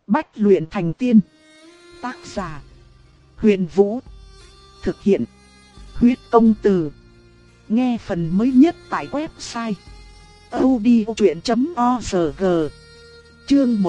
Bách luyện thành tiên. Tác giả: Huyền Vũ. Thực hiện: Huyết Công Từ. Nghe phần mới nhất tại website audiochuyện.org. Chương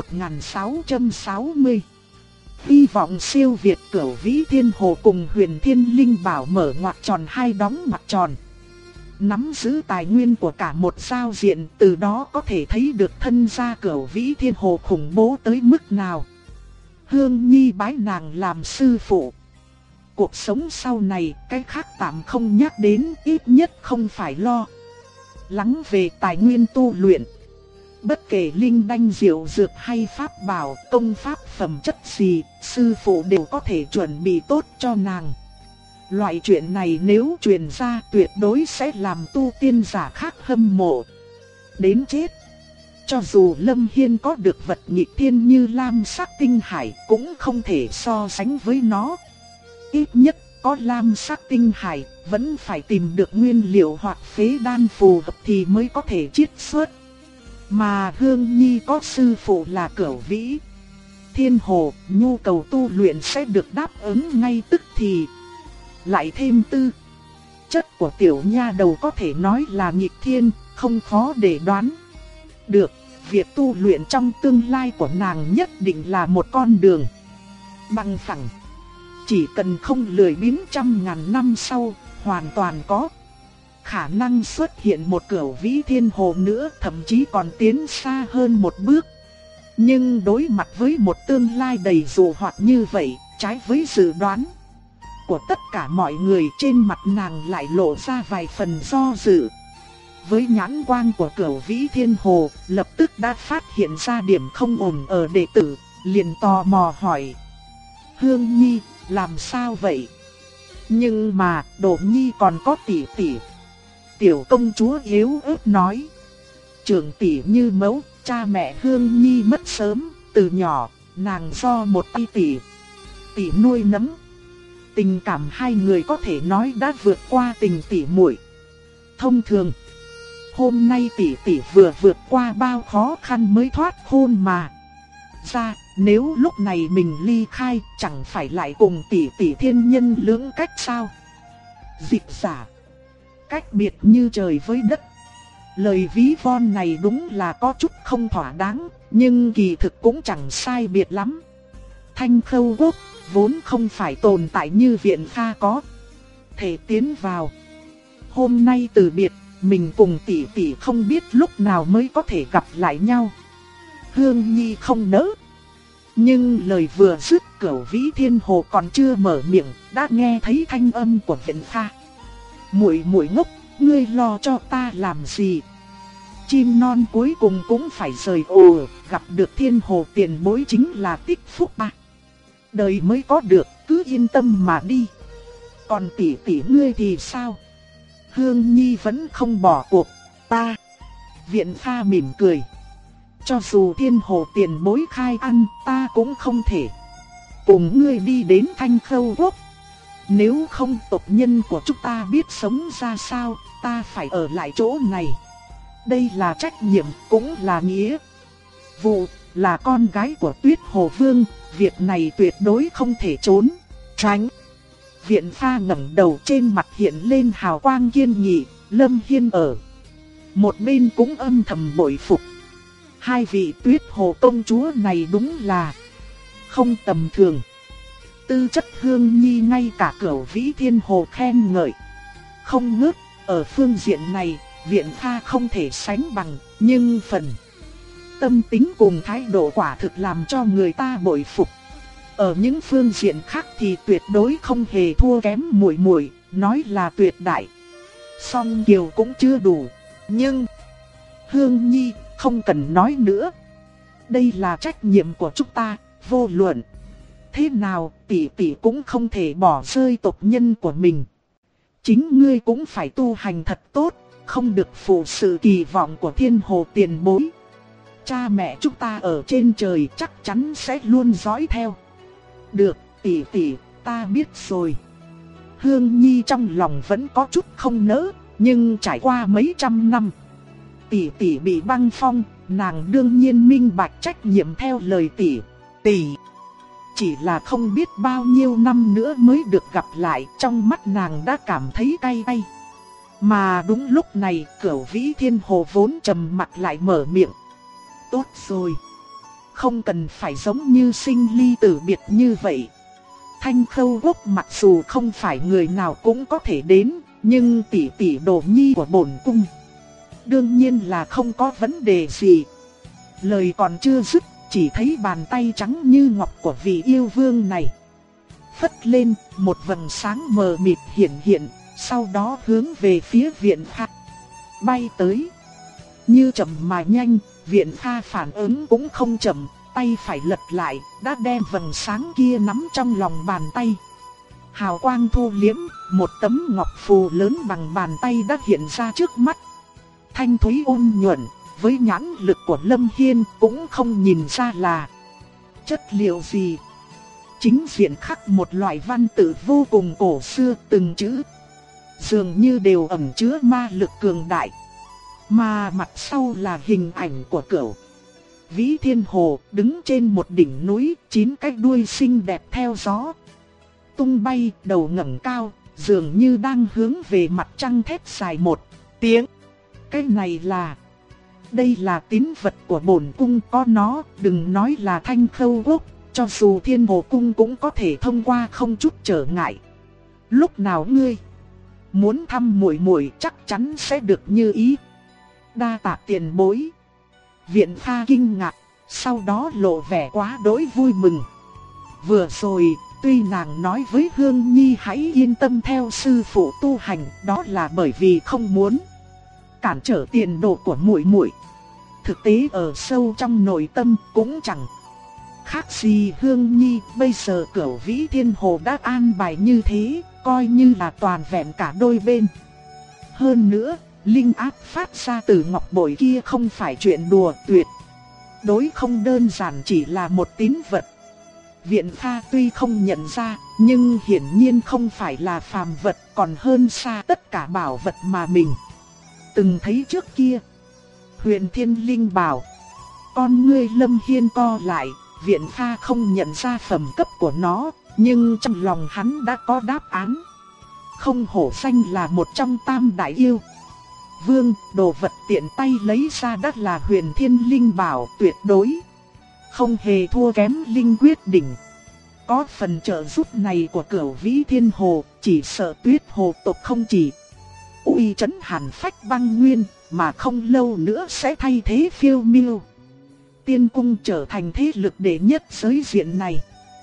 1660. Hy vọng siêu việt Cửu Vĩ Thiên Hồ cùng Huyền Thiên Linh Bảo mở ngoặc tròn hai đóng ngoặc tròn. Nắm giữ tài nguyên của cả một giao diện, từ đó có thể thấy được thân gia Cửu Vĩ Thiên Hồ khủng bố tới mức nào. Hương Nhi bái nàng làm sư phụ. Cuộc sống sau này, cái khác tạm không nhắc đến, ít nhất không phải lo lắng về tài nguyên tu luyện. Bất kể linh đan diệu dược hay pháp bảo, công pháp phẩm chất gì, sư phụ đều có thể chuẩn bị tốt cho nàng. Loại chuyện này nếu truyền ra tuyệt đối sẽ làm tu tiên giả khác hâm mộ đến chết. Cho dù Lâm Hiên có được vật nghịch thiên như lam sắc tinh hải cũng không thể so sánh với nó. Ít nhất có lam sắc tinh hải vẫn phải tìm được nguyên liệu hoặc phế đan phù hợp thì mới có thể chiết xuất. Mà Hương Nhi có sư phụ là Cửu Vĩ Thiên Hồ, nhu cầu tu luyện sẽ được đáp ứng ngay tức thì. Lại thêm tư chất của tiểu nha đầu có thể nói là nghịch thiên, không khó để đoán được. Việc tu luyện trong tương lai của nàng nhất định là một con đường bằng phẳng. Chỉ cần không lười biếng trăm ngàn năm sau, hoàn toàn có khả năng xuất hiện một Cửu Vĩ Thiên Hồ nữa, thậm chí còn tiến xa hơn một bước. Nhưng đối mặt với một tương lai đầy dụ hoặc như vậy, trái với dự đoán của tất cả mọi người, trên mặt nàng lại lộ ra vài phần do dự. Với nhãn quang của Cửu Vĩ Thiên Hồ, lập tức đã phát hiện ra điểm không ổn ở đệ tử, liền tò mò hỏi: Hương Nhi, làm sao vậy? Nhưng mà, Đỗ Nhi còn có tỷ tỷ. Tiểu công chúa yếu ớt nói: trưởng tỷ như mẫu, cha mẹ Hương Nhi mất sớm, từ nhỏ, nàng do một tỷ nuôi nấng. Tình cảm hai người có thể nói đã vượt qua tình tỷ muội thông thường. Hôm nay tỷ vừa vượt qua bao khó khăn mới thoát khôn mà ra, nếu lúc này mình ly khai chẳng phải lại cùng tỷ thiên nhân lưỡng cách sao? Dịch giả: cách biệt như trời với đất. Lời ví von này đúng là có chút không thỏa đáng, nhưng kỳ thực cũng chẳng sai biệt lắm. Thanh Khâu Quốc vốn không phải tồn tại như Viện Kha có thể tiến vào. Hôm nay từ biệt, mình cùng tỷ không biết lúc nào mới có thể gặp lại nhau. Hương Nhi không nỡ. Nhưng lời vừa dứt, Cửu Vĩ Thiên Hồ còn chưa mở miệng, đã nghe thấy thanh âm của Viện Kha: muội ngốc, ngươi lo cho ta làm gì? Chim non cuối cùng cũng phải rời ồ, gặp được Thiên Hồ tiền bối chính là tích phúc ba đời mới có được, cứ yên tâm mà đi. Còn tỷ ngươi thì sao? Hương Nhi vẫn không bỏ cuộc. Ta. Viện Kha mỉm cười: cho dù Thiên Hồ tiền bối khai ăn, ta cũng không thể cùng ngươi đi đến Thanh Khâu Quốc. Nếu không tộc nhân của chúng ta biết sống ra sao, ta phải ở lại chỗ này. Đây là trách nhiệm, cũng là nghĩa vụ, là con gái của Tuyết Hồ Vương, việc này tuyệt đối không thể trốn tránh. Viện Kha ngẩng đầu, trên mặt hiện lên hào quang kiên nghị. Lâm Hiên ở một bên cũng âm thầm bội phục. Hai vị Tuyết Hồ công chúa này đúng là không tầm thường. Tư chất Hương Nhi ngay cả Cửu Vĩ Thiên Hồ khen ngợi không ngớt. Ở phương diện này, Viện Kha không thể sánh bằng, nhưng phần tâm tính cùng thái độ quả thực làm cho người ta bội phục. Ở những phương diện khác thì tuyệt đối không hề thua kém muội, nói là tuyệt đại song kiều cũng chưa đủ. Nhưng Hương Nhi, không cần nói nữa. Đây là trách nhiệm của chúng ta, vô luận thế nào, tỷ cũng không thể bỏ rơi tộc nhân của mình. Chính ngươi cũng phải tu hành thật tốt, không được phụ sự kỳ vọng của Thiên Hồ tiền bối. Cha mẹ chúng ta ở trên trời chắc chắn sẽ luôn dõi theo. Được, tỷ, ta biết rồi. Hương Nhi trong lòng vẫn có chút không nỡ, nhưng trải qua mấy trăm năm tỷ bị băng phong, nàng đương nhiên minh bạch trách nhiệm theo lời tỷ. tỷ. Chỉ là không biết bao nhiêu năm nữa mới được gặp lại, trong mắt nàng đã cảm thấy cay cay. Mà đúng lúc này, Cửu Vĩ Thiên Hồ vốn trầm mặc lại mở miệng. Tốt rồi, không cần phải giống như sinh ly tử biệt như vậy. Thanh Khâu Quốc mặc dù không phải người nào cũng có thể đến, nhưng tỷ tỷ Đồ Nhi của bổn cung đương nhiên là không có vấn đề gì. Lời còn chưa dứt, chỉ thấy bàn tay trắng như ngọc của vị yêu vương này phất lên, một vầng sáng mờ mịt hiện hiện, sau đó hướng về phía Viện Kha bay tới. Như chậm mà nhanh, Viện Kha phản ứng cũng không chậm, tay phải lật lại, đã đem vầng sáng kia nắm trong lòng bàn tay. Hào quang thu liễm, một tấm ngọc phù lớn bằng bàn tay đã hiện ra trước mắt. Thanh thúy ôn nhuận, với nhãn lực của Lâm Hiên cũng không nhìn ra là chất liệu gì. Chính diện khắc một loại văn tự vô cùng cổ xưa, từng chữ dường như đều ẩn chứa ma lực cường đại. Mà mặt sau là hình ảnh của Cửu Vĩ Thiên Hồ đứng trên một đỉnh núi, 9 cái đuôi xinh đẹp theo gió tung bay, đầu ngẩng cao, dường như đang hướng về mặt trăng thép dài một tiếng. Cái này là... Đây là tín vật của bổn cung, có nó, đừng nói là Thanh Khâu Quốc, cho dù Thiên Hồ Cung cũng có thể thông qua không chút trở ngại. Lúc nào ngươi muốn thăm muội muội chắc chắn sẽ được như ý. Đa tạ tiền bối. Viện Kha kinh ngạc, sau đó lộ vẻ quá đỗi vui mừng. Vừa rồi, tuy nàng nói với Hương Nhi hãy yên tâm theo sư phụ tu hành, đó là bởi vì không muốn cản trở tiền đồ của muội muội. Thực tế ở sâu trong nội tâm cũng chẳng khác gì Hương Nhi. Bây giờ Cửu Vĩ Thiên Hồ đã an bài như thế, coi như là toàn vẹn cả đôi bên. Hơn nữa, linh áp phát ra từ ngọc bội kia không phải chuyện đùa, tuyệt đối không đơn giản chỉ là một tín vật. Viện Kha tuy không nhận ra, nhưng hiển nhiên không phải là phàm vật, còn hơn xa tất cả bảo vật mà mình từng thấy trước kia. Huyền Thiên Linh bảo. Con ngươi Lâm Hiên co lại, Viện Kha không nhận ra phẩm cấp của nó, nhưng trong lòng hắn đã có đáp án. Không hổ danh là một trong tam đại yêu vương, đồ vật tiện tay lấy ra đắt là Huyền Thiên Linh bảo, tuyệt đối không hề thua kém Linh Quyết Đỉnh. Có phần trợ giúp này của Cửu Vĩ Thiên Hồ, chỉ sợ Tuyết Hồ tộc không chỉ uy chấn hàn phách băng nguyên, mà không lâu nữa sẽ thay thế Phiêu Miêu Tiên Cung trở thành thế lực đệ nhất giới diện này.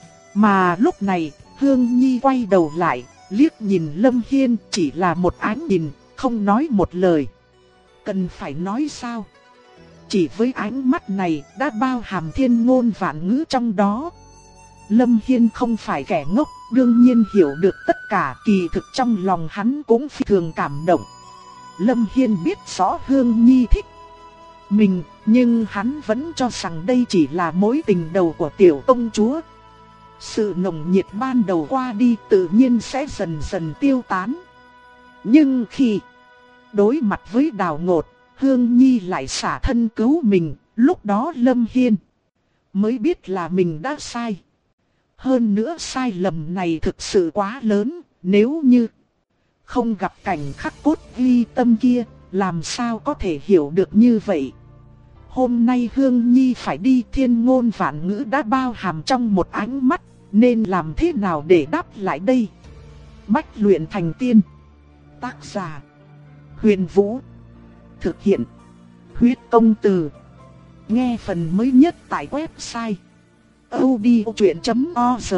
Mà lúc này, Hương Nhi quay đầu lại, liếc nhìn Lâm Hiên, chỉ là một ánh nhìn, không nói một lời. Cần phải nói sao? Chỉ với ánh mắt này đã bao hàm thiên ngôn vạn ngữ trong đó. Lâm Hiên không phải kẻ ngốc, đương nhiên hiểu được tất cả, kỳ thực trong lòng hắn cũng phi thường cảm động. Lâm Hiên biết rõ Hương Nhi thích mình, nhưng hắn vẫn cho rằng đây chỉ là mối tình đầu của tiểu công chúa. Sự nồng nhiệt ban đầu qua đi tự nhiên sẽ dần dần tiêu tán. Nhưng khi đối mặt với Đào Ngột, Hương Nhi lại xả thân cứu mình, lúc đó Lâm Hiên mới biết là mình đã sai. Hơn nữa sai lầm này thực sự quá lớn, nếu như không gặp cảnh khắc cốt ghi tâm kia, làm sao có thể hiểu được như vậy. Hôm nay Hương Nhi phải đi, thiên ngôn vạn ngữ đã bao hàm trong một ánh mắt, nên làm thế nào để đáp lại đây? Bách luyện thành tiên. Tác giả Huyền Vũ. Thực hiện Huyết Công Từ. Nghe phần mới nhất tại website audiochuyện.org.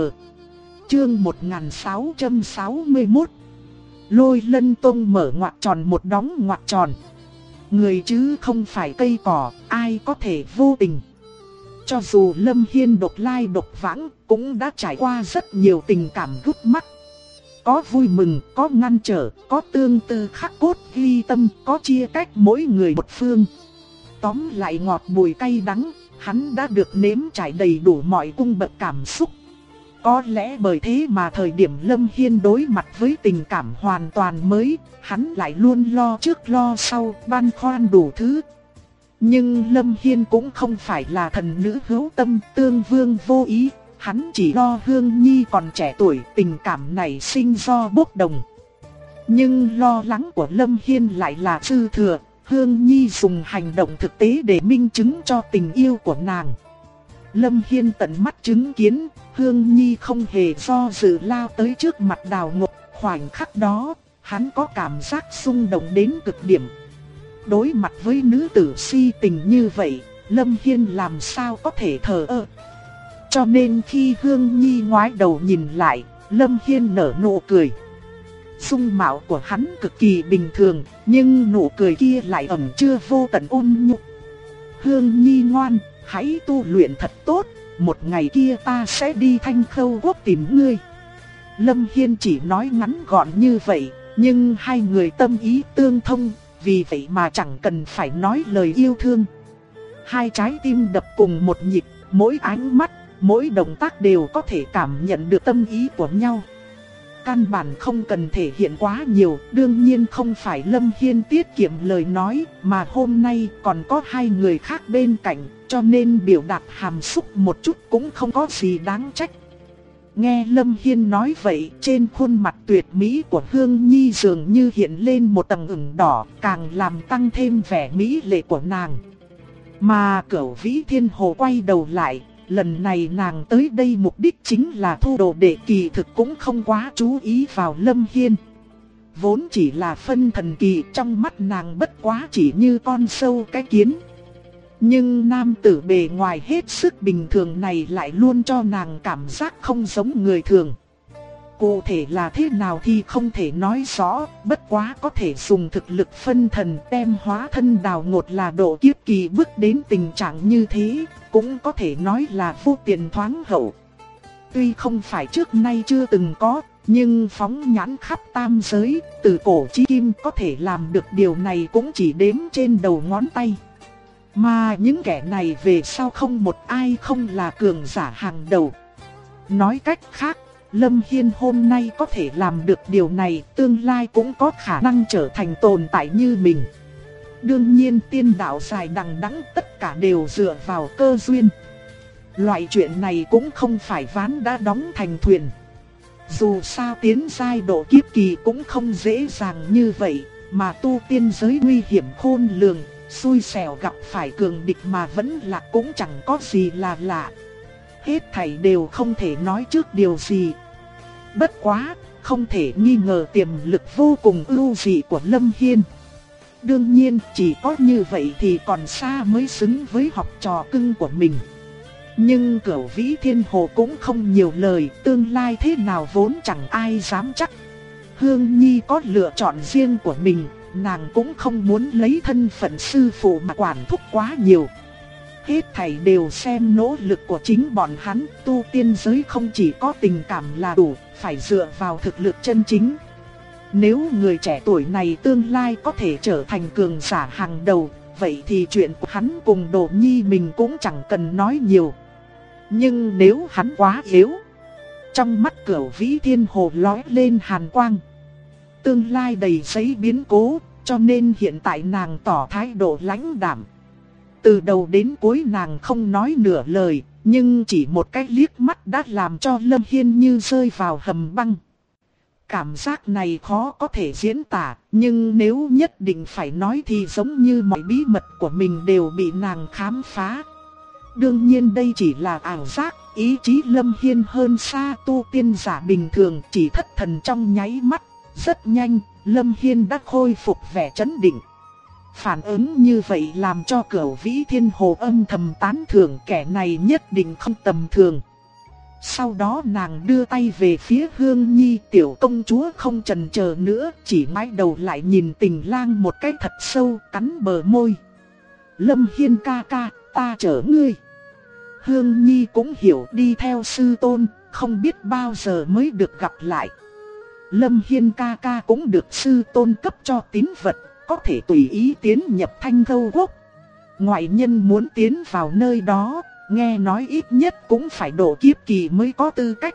Chương 1661. Lôi Lân Tông mở ngoặc tròn một đóng ngoặc tròn. Người chứ không phải cây cỏ, ai có thể vô tình. Cho dù Lâm Hiên độc lai độc vãng, cũng đã trải qua rất nhiều tình cảm gút mắt. Có vui mừng, có ngăn trở, có tương tư khắc cốt ghi tâm, có chia cách mỗi người một phương. Tóm lại ngọt bùi cay đắng, hắn đã được nếm trải đầy đủ mọi cung bậc cảm xúc. Có lẽ bởi thế mà thời điểm Lâm Hiên đối mặt với tình cảm hoàn toàn mới, hắn lại luôn lo trước lo sau, băn khoăn đủ thứ. Nhưng Lâm Hiên cũng không phải là thần nữ hữu tâm tương vương vô ý, hắn chỉ lo Hương Nhi còn trẻ tuổi, tình cảm này sinh do bốc đồng. Nhưng lo lắng của Lâm Hiên lại là dư thừa, Hương Nhi dùng hành động thực tế để minh chứng cho tình yêu của nàng. Lâm Hiên tận mắt chứng kiến, Hương Nhi không hề do dự lao tới trước mặt Đào Ngột, khoảnh khắc đó, hắn có cảm giác xung động đến cực điểm. Đối mặt với nữ tử si tình như vậy, Lâm Hiên làm sao có thể thờ ơ. Cho nên khi Hương Nhi ngoái đầu nhìn lại, Lâm Hiên nở nụ cười. Dung mạo của hắn cực kỳ bình thường, nhưng nụ cười kia lại ẩn chứa vô tận ôn nhu. Hương Nhi ngoan, hãy tu luyện thật tốt, một ngày kia ta sẽ đi Thanh Khâu Quốc tìm ngươi. Lâm Hiên chỉ nói ngắn gọn như vậy, nhưng hai người tâm ý tương thông, vì vậy mà chẳng cần phải nói lời yêu thương. Hai trái tim đập cùng một nhịp, mỗi ánh mắt, mỗi động tác đều có thể cảm nhận được tâm ý của nhau. Căn bản không cần thể hiện quá nhiều, đương nhiên không phải Lâm Hiên tiết kiệm lời nói, mà hôm nay còn có hai người khác bên cạnh, cho nên biểu đạt hàm xúc một chút cũng không có gì đáng trách. Nghe Lâm Hiên nói vậy, trên khuôn mặt tuyệt mỹ của Hương Nhi dường như hiện lên một tầng ửng đỏ, càng làm tăng thêm vẻ mỹ lệ của nàng. Mà Cửu Vĩ Thiên Hồ quay đầu lại, lần này nàng tới đây mục đích chính là thu đồ đệ, kỳ thực cũng không quá chú ý vào Lâm Hiên. Vốn chỉ là phân thần kỳ, trong mắt nàng bất quá chỉ như con sâu cái kiến. Nhưng nam tử bề ngoài hết sức bình thường này lại luôn cho nàng cảm giác không giống người thường. Cụ thể là thế nào thì không thể nói rõ, bất quá có thể dùng thực lực phân thần đem hóa thân Đào Ngột là độ kiếp kỳ bước đến tình trạng như thế, cũng có thể nói là vô tiền thoáng hậu. Tuy không phải trước nay chưa từng có, nhưng phóng nhãn khắp tam giới, từ cổ chí kim có thể làm được điều này cũng chỉ đếm trên đầu ngón tay. Mà những kẻ này về sau không một ai không là cường giả hàng đầu. Nói cách khác, Lâm Hiên hôm nay có thể làm được điều này, tương lai cũng có khả năng trở thành tồn tại như mình. Đương nhiên tiên đạo dài đằng đẵng, tất cả đều dựa vào cơ duyên. Loại chuyện này cũng không phải ván đã đóng thành thuyền. Dù sao tiến giai độ kiếp kỳ cũng không dễ dàng như vậy, mà tu tiên giới nguy hiểm khôn lường, xui xẻo gặp phải cường địch mà vẫn lạc cũng chẳng có gì là lạ. Hết thảy đều không thể nói trước điều gì. Bất quá, không thể nghi ngờ tiềm lực vô cùng ưu dị của Lâm Hiên. Đương nhiên, chỉ có như vậy thì còn xa mới xứng với học trò cưng của mình. Nhưng Cửu Vĩ Thiên Hồ cũng không nhiều lời, tương lai thế nào vốn chẳng ai dám chắc. Hương Nhi có lựa chọn riêng của mình, nàng cũng không muốn lấy thân phận sư phụ mà quản thúc quá nhiều. Hết thảy đều xem nỗ lực của chính bọn hắn, tu tiên giới không chỉ có tình cảm là đủ, phải dựa vào thực lực chân chính. Nếu người trẻ tuổi này tương lai có thể trở thành cường giả hàng đầu, vậy thì chuyện của hắn cùng Đồ Nhi mình cũng chẳng cần nói nhiều. Nhưng nếu hắn quá yếu, trong mắt Cửu Vĩ Thiên Hồ lóe lên hàn quang. Tương lai đầy giấy biến cố, cho nên hiện tại nàng tỏ thái độ lãnh đạm. Từ đầu đến cuối nàng không nói nửa lời, nhưng chỉ một cái liếc mắt đã làm cho Lâm Hiên như rơi vào hầm băng. Cảm giác này khó có thể diễn tả, nhưng nếu nhất định phải nói thì giống như mọi bí mật của mình đều bị nàng khám phá. Đương nhiên đây chỉ là ảo giác, ý chí Lâm Hiên hơn xa tu tiên giả bình thường, chỉ thất thần trong nháy mắt. Rất nhanh, Lâm Hiên đã khôi phục vẻ trấn định. Phản ứng như vậy làm cho Cửu Vĩ Thiên Hồ âm thầm tán thưởng, kẻ này nhất định không tầm thường. Sau đó nàng đưa tay về phía Hương Nhi, tiểu công chúa không chần chờ nữa, chỉ ngoái đầu lại nhìn Tình Lang một cái thật sâu, cắn bờ môi. Lâm Hiên ca ca, ta chở ngươi. Hương Nhi cũng hiểu đi theo sư tôn, không biết bao giờ mới được gặp lại. Lâm Hiên ca ca cũng được sư tôn cấp cho tín vật, có thể tùy ý tiến nhập Thanh Khâu Quốc. Ngoại nhân muốn tiến vào nơi đó, nghe nói ít nhất cũng phải độ kiếp kỳ mới có tư cách.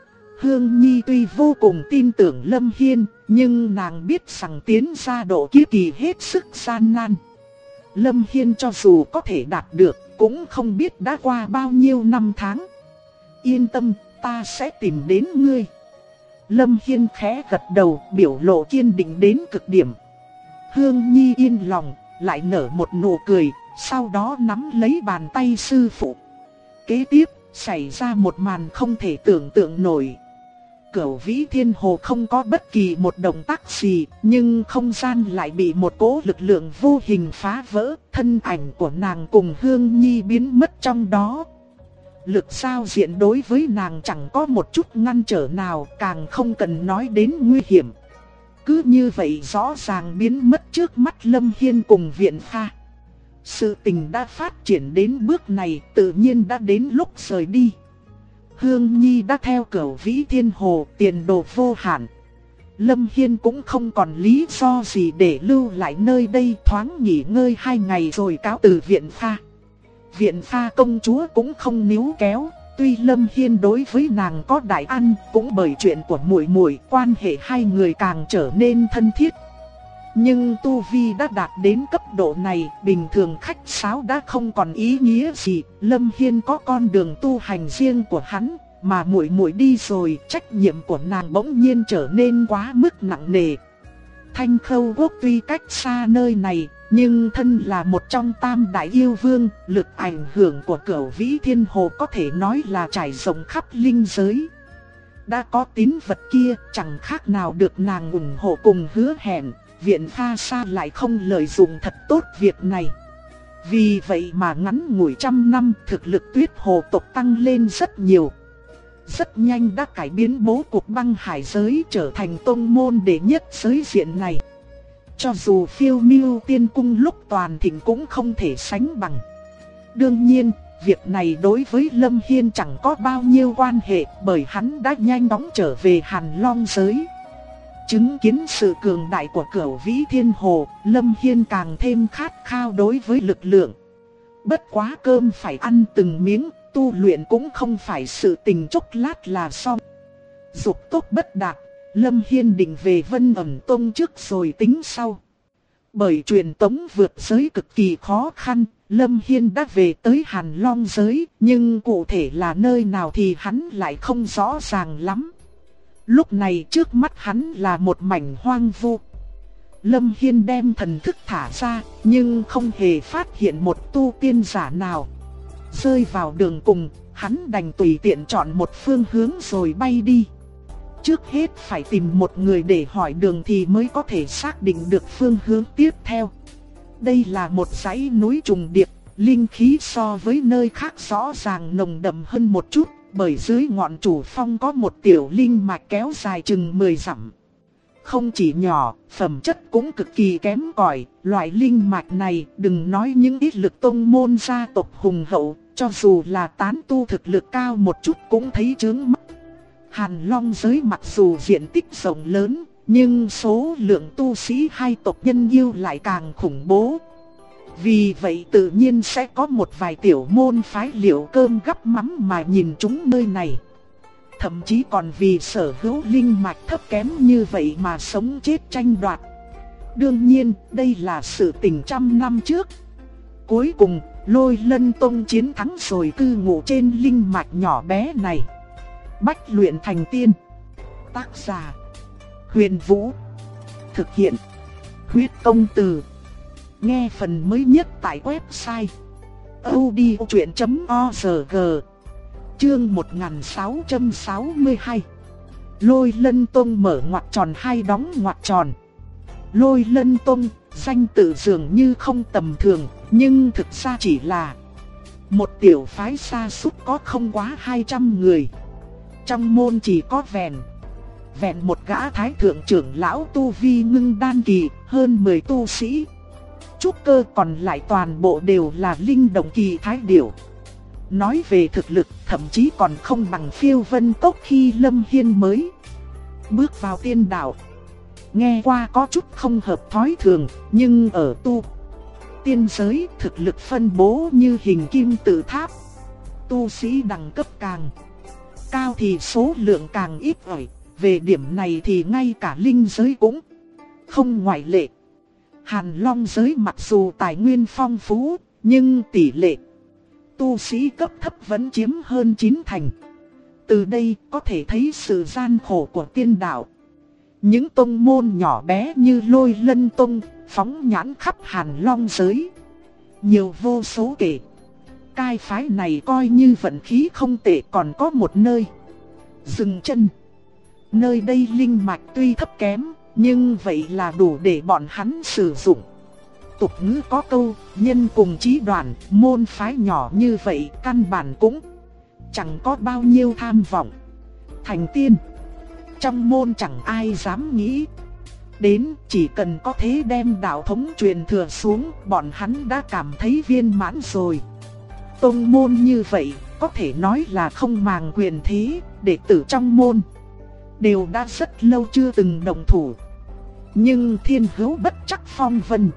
Hương Nhi tuy vô cùng tin tưởng Lâm Hiên, nhưng nàng biết rằng tiến ra độ kiếp kỳ hết sức gian nan. Lâm Hiên cho dù có thể đạt được, cũng không biết đã qua bao nhiêu năm tháng. Yên tâm, ta sẽ tìm đến ngươi. Lâm Hiên khẽ gật đầu, biểu lộ kiên định đến cực điểm. Hương Nhi yên lòng, lại nở một nụ cười, sau đó nắm lấy bàn tay sư phụ. Kế tiếp, xảy ra một màn không thể tưởng tượng nổi. Cửu Vĩ Thiên Hồ không có bất kỳ một động tác gì, nhưng không gian lại bị một cỗ lực lượng vô hình phá vỡ, thân ảnh của nàng cùng Hương Nhi biến mất trong đó. Lực giao diện đối với nàng chẳng có một chút ngăn trở nào, càng không cần nói đến nguy hiểm. Cứ như vậy rõ ràng biến mất trước mắt Lâm Hiên cùng Viện Pha. Sự tình đã phát triển đến bước này, tự nhiên đã đến lúc rời đi. Hương Nhi đã theo Cửu Vĩ Thiên Hồ, tiền đồ vô hạn. Lâm Hiên cũng không còn lý do gì để lưu lại nơi đây, thoáng nghỉ ngơi 2 ngày rồi cáo từ Viện Pha. Viện Pha công chúa cũng không níu kéo, tuy Lâm Hiên đối với nàng có đại ăn, cũng bởi chuyện của muội muội, quan hệ hai người càng trở nên thân thiết. Nhưng tu vi đã đạt đến cấp độ này, bình thường khách sáo đã không còn ý nghĩa gì. Lâm Hiên có con đường tu hành riêng của hắn, mà muội muội đi rồi, trách nhiệm của nàng bỗng nhiên trở nên quá mức nặng nề. Thanh Khâu Quốc tuy cách xa nơi này, nhưng thân là một trong tam đại yêu vương, lực ảnh hưởng của Cửu Vĩ Thiên Hồ có thể nói là trải rộng khắp linh giới. Đã có tín vật kia, chẳng khác nào được nàng ủng hộ cùng hứa hẹn. Viện Pha sao lại không lợi dụng thật tốt việc này. Vì vậy mà ngắn ngủi 100 năm, thực lực Tuyết Hồ tộc tăng lên rất nhiều. Rất nhanh đã cải biến bố cục băng hải giới, trở thành tông môn đệ nhất giới diện này. Cho dù Phiêu Miêu Tiên Cung lúc toàn thịnh cũng không thể sánh bằng. Đương nhiên, việc này đối với Lâm Hiên chẳng có bao nhiêu quan hệ, bởi hắn đã nhanh chóng trở về Hàn Long giới. Chứng kiến sự cường đại của Cửu Vĩ Thiên Hồ, Lâm Hiên càng thêm khát khao đối với lực lượng. Bất quá cơm phải ăn từng miếng, tu luyện cũng không phải sự tình chốc lát là xong. Dục tốc bất đạt, Lâm Hiên định về Vân Ẩn Tông trước rồi tính sau. Bởi truyền tống vượt giới cực kỳ khó khăn, Lâm Hiên đã về tới Hàn Long giới, nhưng cụ thể là nơi nào thì hắn lại không rõ ràng lắm. Lúc này trước mắt hắn là một mảnh hoang vu. Lâm Hiên đem thần thức thả ra, nhưng không hề phát hiện một tu tiên giả nào. Rơi vào đường cùng, hắn đành tùy tiện chọn một phương hướng rồi bay đi. Trước hết phải tìm một người để hỏi đường thì mới có thể xác định được phương hướng tiếp theo. Đây là một dãy núi trùng điệp, linh khí so với nơi khác rõ ràng nồng đậm hơn một chút. Bởi dưới ngọn chủ phong có một tiểu linh mạch kéo dài chừng 10 dặm. Không chỉ nhỏ, phẩm chất cũng cực kỳ kém cỏi. Loại linh mạch này đừng nói những ít lực tông môn gia tộc hùng hậu, cho dù là tán tu thực lực cao một chút cũng thấy chướng mắt. Hàn Long giới mặc dù diện tích rộng lớn, nhưng số lượng tu sĩ hai tộc nhân yêu lại càng khủng bố. Vì vậy tự nhiên sẽ có một vài tiểu môn phái liệu cơm gắp mắm mà nhìn chúng nơi này. Thậm chí còn vì sở hữu linh mạch thấp kém như vậy mà sống chết tranh đoạt. Đương nhiên, đây là sự tình 100 năm trước. Cuối cùng, Lôi Lân Tông chiến thắng rồi cư ngụ trên linh mạch nhỏ bé này. Bách luyện thành tiên. Tác giả: Huyền Vũ. Thực hiện: Huyết Công Từ. Nghe phần mới nhất tại website audiochuyện.org. Chương 1662. Lôi Lân Tông mở ngoặc tròn hai đóng ngoặc tròn. Lôi Lân Tông, danh tự dường như không tầm thường, nhưng thực ra chỉ là một tiểu phái sa sút có không quá 200 người. Trong môn chỉ có vẹn một gã thái thượng trưởng lão tu vi ngưng đan kỳ, hơn 10 tu sĩ trúc cơ, còn lại toàn bộ đều là linh động kỳ thái điểu. Nói về thực lực thậm chí còn không bằng Phiêu Vân Cốc khi Lâm Hiên mới bước vào tiên đạo. Nghe qua có chút không hợp thói thường, nhưng ở tu tiên giới thực lực phân bố như hình kim tự tháp. Tu sĩ đẳng cấp càng cao thì số lượng càng ít ỏi. Về điểm này thì ngay cả linh giới cũng không ngoại lệ. Hàn Long giới mặc dù tài nguyên phong phú, nhưng tỷ lệ tu sĩ cấp thấp vẫn chiếm hơn 90%. Từ đây có thể thấy sự gian khổ của tiên đạo. Những tông môn nhỏ bé như Lôi Lân Tông, phóng nhãn khắp Hàn Long giới, nhiều vô số kể. Cai phái này coi như vận khí không tệ, còn có một nơi dừng chân. Nơi đây linh mạch tuy thấp kém, nhưng vậy là đủ để bọn hắn sử dụng. Tục ngữ có câu, nhân cùng chí đoàn, môn phái nhỏ như vậy căn bản cũng chẳng có bao nhiêu tham vọng thành tiên. Trong môn chẳng ai dám nghĩ đến, chỉ cần có thế đem đạo thống truyền thừa xuống, bọn hắn đã cảm thấy viên mãn rồi. Tông môn như vậy, có thể nói là không màng quyền thế, đệ tử trong môn đều đã rất lâu chưa từng động thủ. Nhưng thiên hữu bất trắc phong vân,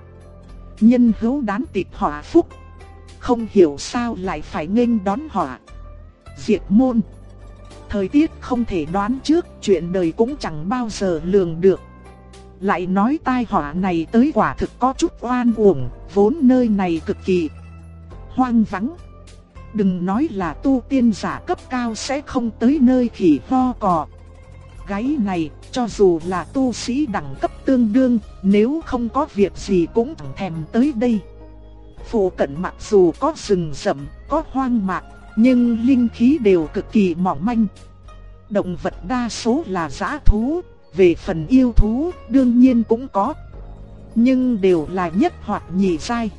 nhân hữu đán tịch họa phúc, không hiểu sao lại phải nghênh đón họa. Diệt môn, thời tiết không thể đoán trước, chuyện đời cũng chẳng bao giờ lường được. Lại nói tai họa này tới quả thực có chút oan uổng, vốn nơi này cực kỳ hoang vắng. Đừng nói là tu tiên giả cấp cao sẽ không tới nơi khỉ ho cò gáy này, cho dù là tu sĩ đẳng cấp tương đương, nếu không có việc gì cũng chẳng thèm tới đây. Phụ cận mặc dù có rừng rậm, có hoang mạc, nhưng linh khí đều cực kỳ mỏng manh. Động vật đa số là dã thú, về phần yêu thú đương nhiên cũng có, nhưng đều là nhất hoặc nhị giai.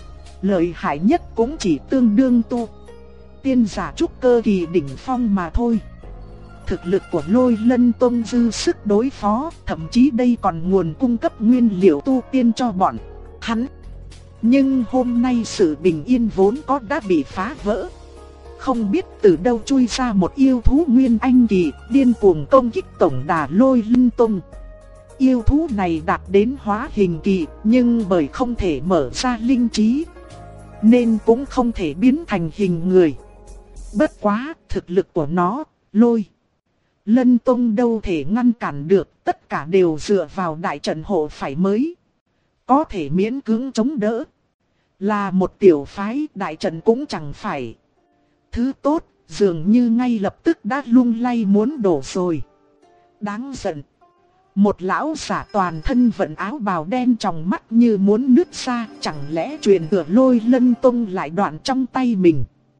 Lợi hại nhất cũng chỉ tương đương tu tiên giả trúc cơ kỳ đỉnh phong mà thôi. Thực lực của Lôi Lân Tông dư sức đối phó, thậm chí đây còn nguồn cung cấp nguyên liệu tu tiên cho bọn hắn. Nhưng hôm nay sự bình yên vốn có đã bị phá vỡ. Không biết từ đâu chui ra một yêu thú nguyên anh kỳ, điên cuồng công kích tổng đà Lôi Lân Tông. Yêu thú này đạt đến hóa hình kỳ, nhưng bởi không thể mở ra linh trí, nên cũng không thể biến thành hình người. Bất quá, thực lực của nó, Lôi Lân Tông đâu thể ngăn cản được, tất cả đều dựa vào đại trận hộ phải mới có thể miễn cưỡng chống đỡ. Là một tiểu phái, đại trận cũng chẳng phải thứ tốt, dường như ngay lập tức đã lung lay muốn đổ rồi. Đáng giận. Một lão giả toàn thân vận áo bào đen tròng mắt như muốn nứt ra, chẳng lẽ truyền thừa Lôi Lân Tông lại đoạn trong tay mình.